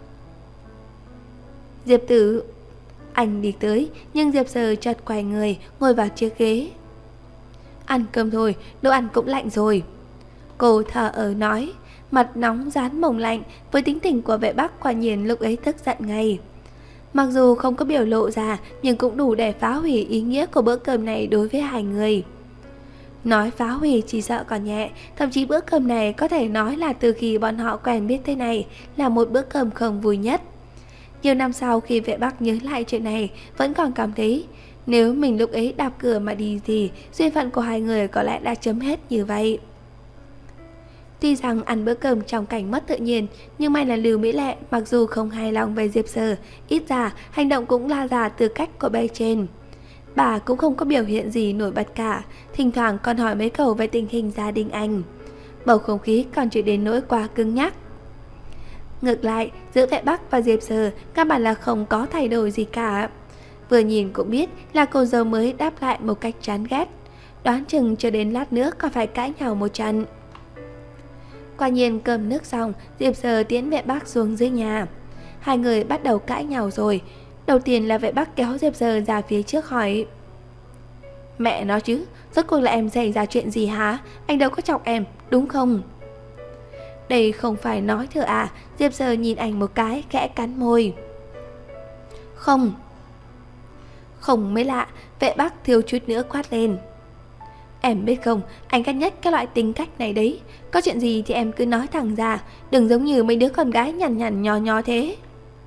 Diệp Tử. Anh đi tới, nhưng Diệp Sở chợt quay người, ngồi vào chiếc ghế. Ăn cơm thôi, đồ ăn cũng lạnh rồi. Cô thở ơ nói, mặt nóng rán mồng lạnh, với tính tình của vệ Bắc quả nhiên lúc ấy tức giận ngay. Mặc dù không có biểu lộ ra, nhưng cũng đủ để phá hủy ý nghĩa của bữa cơm này đối với hai người. Nói phá hủy chỉ sợ còn nhẹ, thậm chí bữa cơm này có thể nói là từ khi bọn họ quen biết thế này là một bữa cơm không vui nhất. Nhiều năm sau khi vệ Bắc nhớ lại chuyện này, vẫn còn cảm thấy nếu mình lúc ấy đạp cửa mà đi thì duyên phận của hai người có lẽ đã chấm hết như vậy. Tuy rằng ăn bữa cơm trong cảnh mất tự nhiên, nhưng may là Lưu Mỹ Lệ mặc dù không hài lòng về Diệp Sở, ít ra hành động cũng la ra từ cách của bề trên. Bà cũng không có biểu hiện gì nổi bật cả, thỉnh thoảng còn hỏi mấy câu về tình hình gia đình anh. Bầu không khí còn chưa đến nỗi quá cứng nhắc. Ngược lại, giữa vệ Bắc và Diệp Sở căn bản là không có thay đổi gì cả. Vừa nhìn cũng biết là cô dâu mới đáp lại một cách chán ghét. Đoán chừng cho đến lát nữa còn phải cãi nhau một trận. Quả nhiên cơm nước xong, Diệp Sở tiễn vệ Bắc xuống dưới nhà. Hai người bắt đầu cãi nhau rồi. Đầu tiên là vệ Bắc kéo Diệp Sở ra phía trước hỏi: Mẹ nói chứ, rốt cuộc là em xảy ra chuyện gì hả? Anh đâu có chọc em, đúng không? Đây không phải nói thừa à? Diệp Sở nhìn anh một cái, khẽ cắn môi. Không. Không mới lạ, vệ Bắc thiếu chút nữa quát lên. Em biết không, anh ghét nhất cái loại tính cách này đấy. Có chuyện gì thì em cứ nói thẳng ra, đừng giống như mấy đứa con gái nhằn nhằn nhò nhò thế.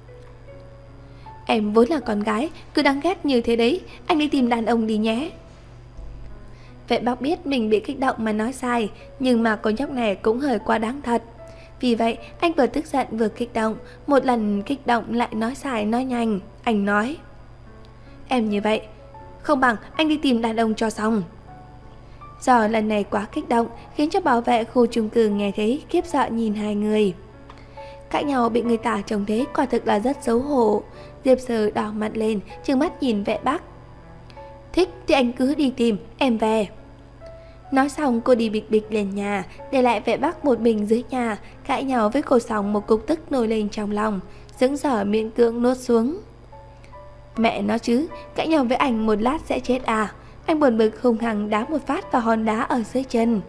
Em vốn là con gái, cứ đáng ghét như thế đấy, anh đi tìm đàn ông đi nhé. Vệ Bắc biết mình bị kích động mà nói sai, nhưng mà cô nhóc này cũng hơi quá đáng thật. Vì vậy anh vừa tức giận vừa kích động, một lần kích động lại nói sai nói nhanh. Anh nói, em như vậy, không bằng anh đi tìm đàn ông cho xong. Do lần này quá kích động khiến cho bảo vệ khu chung cư nghe thấy khiếp sợ nhìn hai người. Cãi nhau bị người ta trông thấy quả thực là rất xấu hổ. Diệp Sơ đỏ mặt lên, trừng mắt nhìn Vệ Bắc. Thích thì anh cứ đi tìm, em về. Nói xong cô đi bịch bịch lên nhà, để lại Vệ Bắc một mình dưới nhà, cãi nhau với cô xong một cục tức nổi lên trong lòng, dững dở miễn cưỡng nuốt xuống. Mẹ nó chứ, cãi nhau với anh một lát sẽ chết à? Anh buồn bực hung hăng đá một phát vào hòn đá ở dưới chân.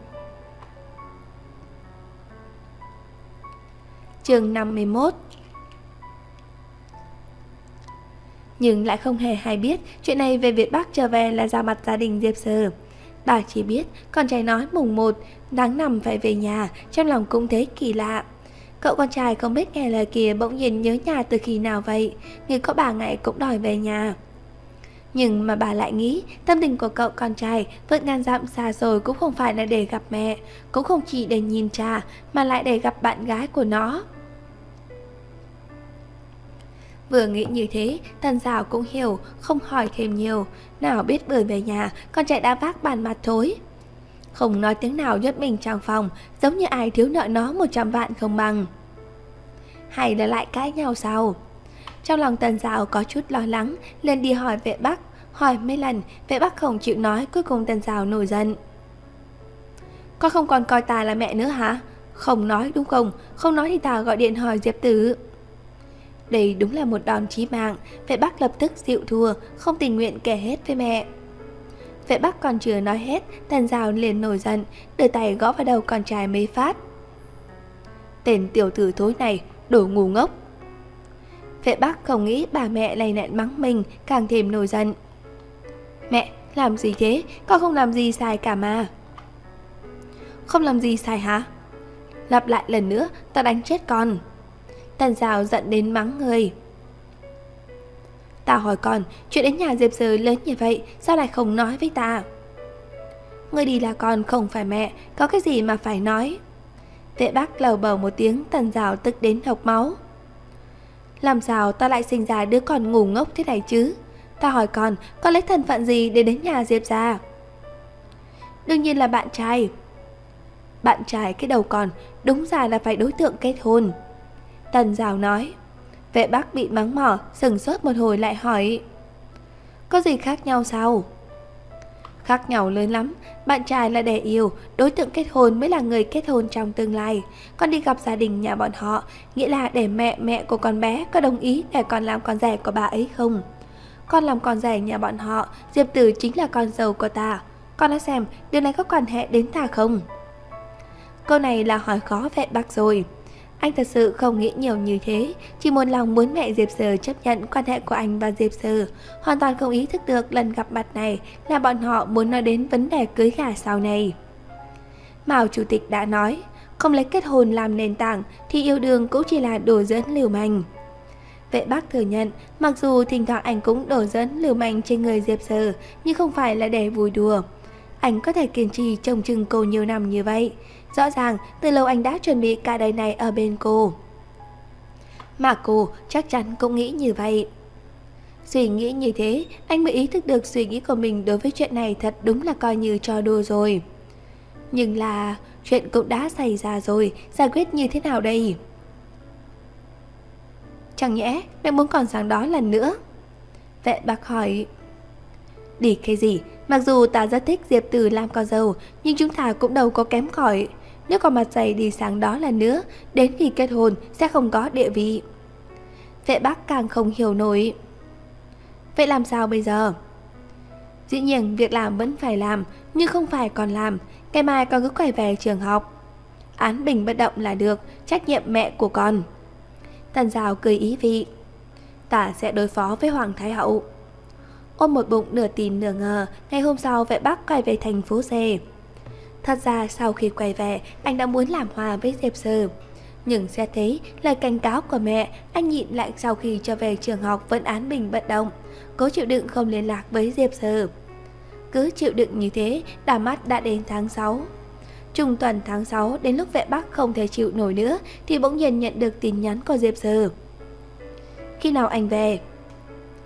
Chương 51. Nhưng lại không hề hay biết chuyện này về Việt Bắc trở về là ra mặt gia đình Diệp Sơ. Bà chỉ biết con trai nói mùng 1 tháng 5 phải về nhà, trong lòng cũng thấy kỳ lạ. Cậu con trai không biết nghe lời kia bỗng nhiên nhớ nhà từ khi nào vậy, nhưng có 3 ngày cũng đòi về nhà. Nhưng mà bà lại nghĩ tâm tình của cậu con trai vượt ngàn dặm xa rồi cũng không phải là để gặp mẹ, cũng không chỉ để nhìn cha, mà lại để gặp bạn gái của nó. Vừa nghĩ như thế, Tần Dạo cũng hiểu, không hỏi thêm nhiều. Nào biết vừa về nhà, con trai đã vác bàn mặt thối, không nói tiếng nào, nhốt mình trong phòng, giống như ai thiếu nợ nó 100 vạn không bằng. Hay là lại cãi nhau sao? Trong lòng Tần Dạo có chút lo lắng, lên đi hỏi Vệ Bắc. Hỏi mấy lần, Vệ Bắc không chịu nói, cuối cùng Tần Dạo nổi giận. Con không còn coi ta là mẹ nữa hả? Không nói đúng không? Không nói thì ta gọi điện hỏi Diệp Tử. Đây đúng là một đòn chí mạng. Vệ Bắc lập tức chịu thua, không tình nguyện kể hết với mẹ. Vệ Bắc còn chưa nói hết, Tần Dạo liền nổi giận, đưa tay gõ vào đầu con trai mấy phát. Tên tiểu tử thối này, đồ ngu ngốc. Vệ Bắc không nghĩ bà mẹ lại nện mắng mình, càng thêm nổi giận. Mẹ, làm gì thế? Con không làm gì sai cả mà. Không làm gì sai hả? Lặp lại lần nữa, ta đánh chết con. Tần Dạo giận đến mắng người. Ta hỏi con, chuyện đến nhà Diệp Sơ lớn như vậy, sao lại không nói với ta? Người đi là con, không phải mẹ, có cái gì mà phải nói? Vệ Bắc lầu bầu một tiếng, Tần Dạo tức đến hộc máu. Làm sao ta lại sinh ra đứa con ngu ngốc thế này chứ? Ta hỏi con lấy thân phận gì để đến nhà Diệp ra? Đương nhiên là bạn trai. Bạn trai cái đầu con, đúng ra là phải đối tượng kết hôn. Tần Dạo nói. Vệ Bắc bị mắng mỏ, sừng sốt một hồi lại hỏi. Có gì khác nhau sao? Khác nhau lớn lắm. Bạn trai là để yêu, đối tượng kết hôn mới là người kết hôn trong tương lai. Con đi gặp gia đình nhà bọn họ, nghĩa là để mẹ của con bé có đồng ý để con làm con rể của bà ấy không? Con làm con rể nhà bọn họ, Diệp Tử chính là con dâu của ta. Con nói xem, điều này có quan hệ đến ta không? Câu này là hỏi khó Vệ Bắc rồi. Anh thật sự không nghĩ nhiều như thế, chỉ một lòng muốn mẹ Diệp Sơ chấp nhận quan hệ của anh và Diệp Sơ, hoàn toàn không ý thức được lần gặp mặt này là bọn họ muốn nói đến vấn đề cưới gả sau này. Mao Chủ tịch đã nói, không lấy kết hôn làm nền tảng thì yêu đương cũng chỉ là đùa giỡn lưu manh. Vệ Bắc thừa nhận, mặc dù thỉnh thoảng anh cũng đổ giỡn lưu manh trên người Diệp Sơ, nhưng không phải là để vui đùa. Anh có thể kiên trì trông chừng cô nhiều năm như vậy. Rõ ràng từ lâu anh đã chuẩn bị cả đời này ở bên cô. Mà cô chắc chắn cũng nghĩ như vậy. Suy nghĩ như thế, anh mới ý thức được suy nghĩ của mình đối với chuyện này thật đúng là coi như trò đùa rồi. Nhưng là chuyện cũng đã xảy ra rồi, giải quyết như thế nào đây? Chẳng nhẽ lại muốn còn sáng đó lần nữa? Vệ Bắc hỏi. Đi cái gì? Mặc dù ta rất thích Diệp Tử làm con dâu, nhưng chúng ta cũng đâu có kém cỏi. Nếu còn mặt dày đi sáng đó lần nữa, đến khi kết hôn sẽ không có địa vị. Vệ Bắc càng không hiểu nổi. Vậy làm sao bây giờ? Dĩ nhiên việc làm vẫn phải làm, nhưng không phải còn làm. Ngày mai con cứ quay về trường học. Án bình bất động là được, trách nhiệm mẹ của con. Tần Dạo cười ý vị. Ta sẽ đối phó với Hoàng Thái Hậu. Ôm một bụng nửa tin nửa ngờ, ngày hôm sau Vệ Bắc quay về thành phố C. Thật ra sau khi quay về, anh đã muốn làm hòa với Diệp Sơ. Nhưng sẽ thấy lời cảnh cáo của mẹ, anh nhịn lại sau khi trở về trường học vẫn án bình bất động, cố chịu đựng không liên lạc với Diệp Sơ. Cứ chịu đựng như thế, đảo mắt đã đến tháng 6. Trung tuần tháng 6, đến lúc Vệ Bắc không thể chịu nổi nữa, thì bỗng nhiên nhận được tin nhắn của Diệp Sơ. Khi nào anh về?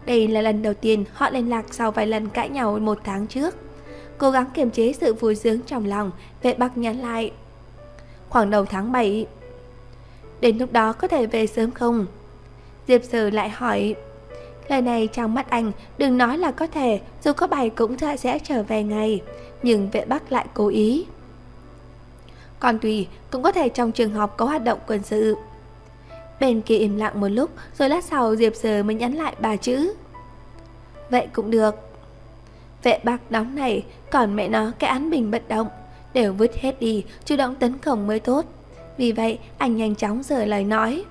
Đây là lần đầu tiên họ liên lạc sau vài lần cãi nhau 1 tháng trước. Cố gắng kiềm chế sự vui sướng trong lòng, Vệ Bắc nhắn lại. Khoảng đầu tháng 7. Đến lúc đó có thể về sớm không? Diệp Sở lại hỏi. Lời này trong mắt anh đừng nói là có thể, dù có bài cũng sẽ trở về ngay. Nhưng Vệ Bắc lại cố ý. Còn tùy, cũng có thể trong trường học có hoạt động quân sự. Bên kia im lặng một lúc, rồi lát sau Diệp Sở mới nhắn lại 3 chữ. Vậy cũng được. Vệ Bắc nóng này, còn mẹ nó cái án bình bất động, đều vứt hết đi, chủ động tấn công mới tốt. Vì vậy anh nhanh chóng rời lời nói.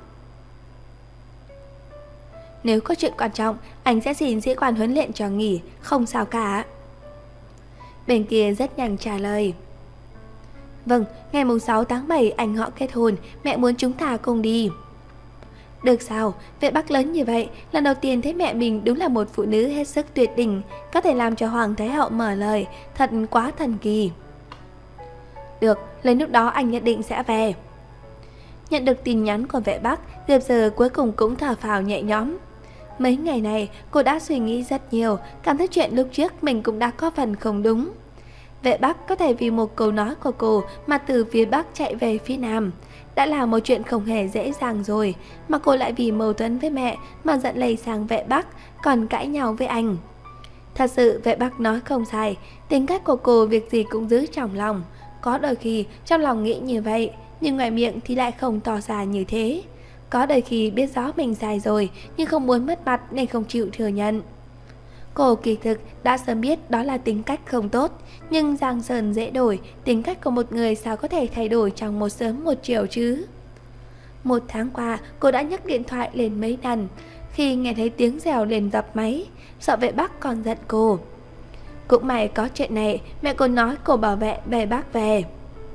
Nếu có chuyện quan trọng, anh sẽ xin sĩ quan huấn luyện cho nghỉ, không sao cả. Bên kia rất nhanh trả lời. Vâng, ngày 6 tháng 7 anh họ kết hôn, mẹ muốn chúng ta cùng đi. Được sao, Vệ Bắc lớn như vậy, lần đầu tiên thấy mẹ mình đúng là một phụ nữ hết sức tuyệt đỉnh, có thể làm cho Hoàng Thái Hậu mở lời, thật quá thần kỳ. Được, đến lúc đó anh nhất định sẽ về. Nhận được tin nhắn của Vệ Bắc, Diệp Sở cuối cùng cũng thở phào nhẹ nhõm. Mấy ngày này cô đã suy nghĩ rất nhiều, cảm thấy chuyện lúc trước mình cũng đã có phần không đúng. Vệ Bắc có thể vì một câu nói của cô mà từ phía Bắc chạy về phía Nam, đã là một chuyện không hề dễ dàng rồi, mà cô lại vì mâu thuẫn với mẹ mà giận lây sang Vệ Bắc, còn cãi nhau với anh. Thật sự Vệ Bắc nói không sai, tính cách của cô việc gì cũng giữ trong lòng. Có đôi khi trong lòng nghĩ như vậy, nhưng ngoài miệng thì lại không tỏ ra như thế. Có đôi khi biết rõ mình sai rồi, nhưng không muốn mất mặt nên không chịu thừa nhận. Cô kỳ thực đã sớm biết đó là tính cách không tốt, nhưng giang sơn dễ đổi, tính cách của một người sao có thể thay đổi trong một sớm một chiều chứ. 1 tháng qua, cô đã nhấc điện thoại lên mấy lần, khi nghe thấy tiếng rèo liền dập máy, sợ Vệ Bắc còn giận cô. Cũng may có chuyện này, mẹ cô nói cô bảo vệ Vệ Bắc về.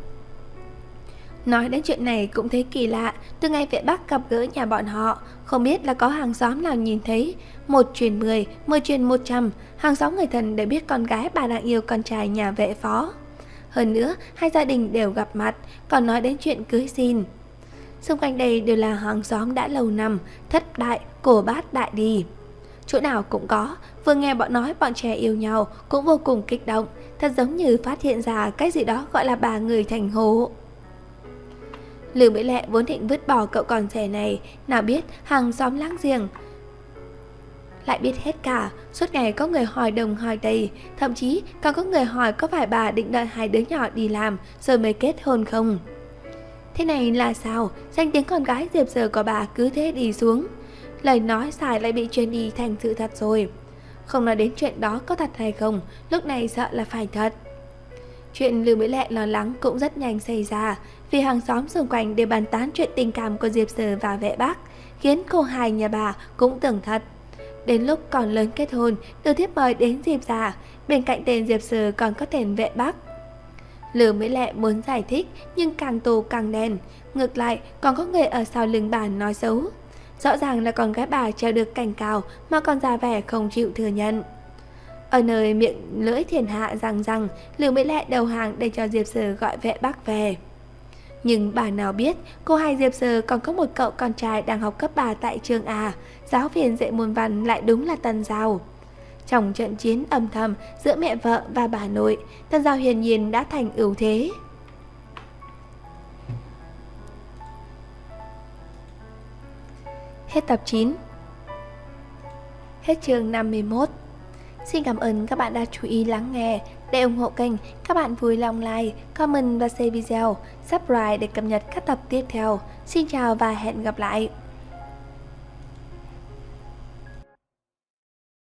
Nói đến chuyện này cũng thấy kỳ lạ, từ ngày Vệ Bắc gặp gỡ nhà bọn họ, không biết là có hàng xóm nào nhìn thấy, 1 truyền 10, 10 truyền 100, hàng xóm người thân đều biết con gái bà đang yêu con trai nhà Vệ phó. Hơn nữa, hai gia đình đều gặp mặt, còn nói đến chuyện cưới xin. Xung quanh đây đều là hàng xóm đã lâu năm, thất đại, cổ bát đại đi. Chỗ nào cũng có, vừa nghe bọn nói bọn trẻ yêu nhau cũng vô cùng kích động, thật giống như phát hiện ra cái gì đó gọi là bà người thành hồ. Lưu Mỹ Lệ vốn định vứt bỏ cậu con rể này, nào biết hàng xóm láng giềng lại biết hết cả. Suốt ngày có người hỏi đồng hỏi tây, thậm chí còn có người hỏi có phải bà định đợi 2 đứa nhỏ đi làm rồi mới kết hôn không. Thế này là sao? Danh tiếng con gái Diệp Sở của bà cứ thế đi xuống, lời nói xài lại bị truyền đi thành sự thật rồi. Không nói đến chuyện đó có thật hay không, lúc này sợ là phải thật. Chuyện Lưu Mỹ Lệ lo lắng cũng rất nhanh xảy ra, vì hàng xóm xung quanh đều bàn tán chuyện tình cảm của Diệp Sở và Vệ Bắc, khiến cô hai nhà bà cũng tưởng thật. Đến lúc còn lớn kết hôn, được thiếp mời đến Diệp gia, bên cạnh tên Diệp Sở còn có tên Vệ Bắc. Lưu Mỹ Lệ muốn giải thích nhưng càng tù càng đen, ngược lại còn có người ở sau lưng bà nói xấu. Rõ ràng là con gái bà treo được cảnh cao mà còn ra vẻ không chịu thừa nhận. Ở nơi miệng lưỡi thiên hạ rằng Lưu Mỹ Lệ đầu hàng để cho Diệp Sở gọi Vệ Bắc về. Nhưng bà nào biết cô hai Diệp Sở còn có một cậu con trai đang học cấp 3 tại trường A, giáo viên dạy môn văn lại đúng là Tần Giao. Trong trận chiến âm thầm giữa mẹ vợ và bà nội, Tần Giao hiển nhiên đã thành ưu thế. Hết tập 9. Hết chương 51. Xin cảm ơn các bạn đã chú ý lắng nghe. Để ủng hộ kênh, các bạn vui lòng like, comment và share video, subscribe để cập nhật các tập tiếp theo. Xin chào và hẹn gặp lại.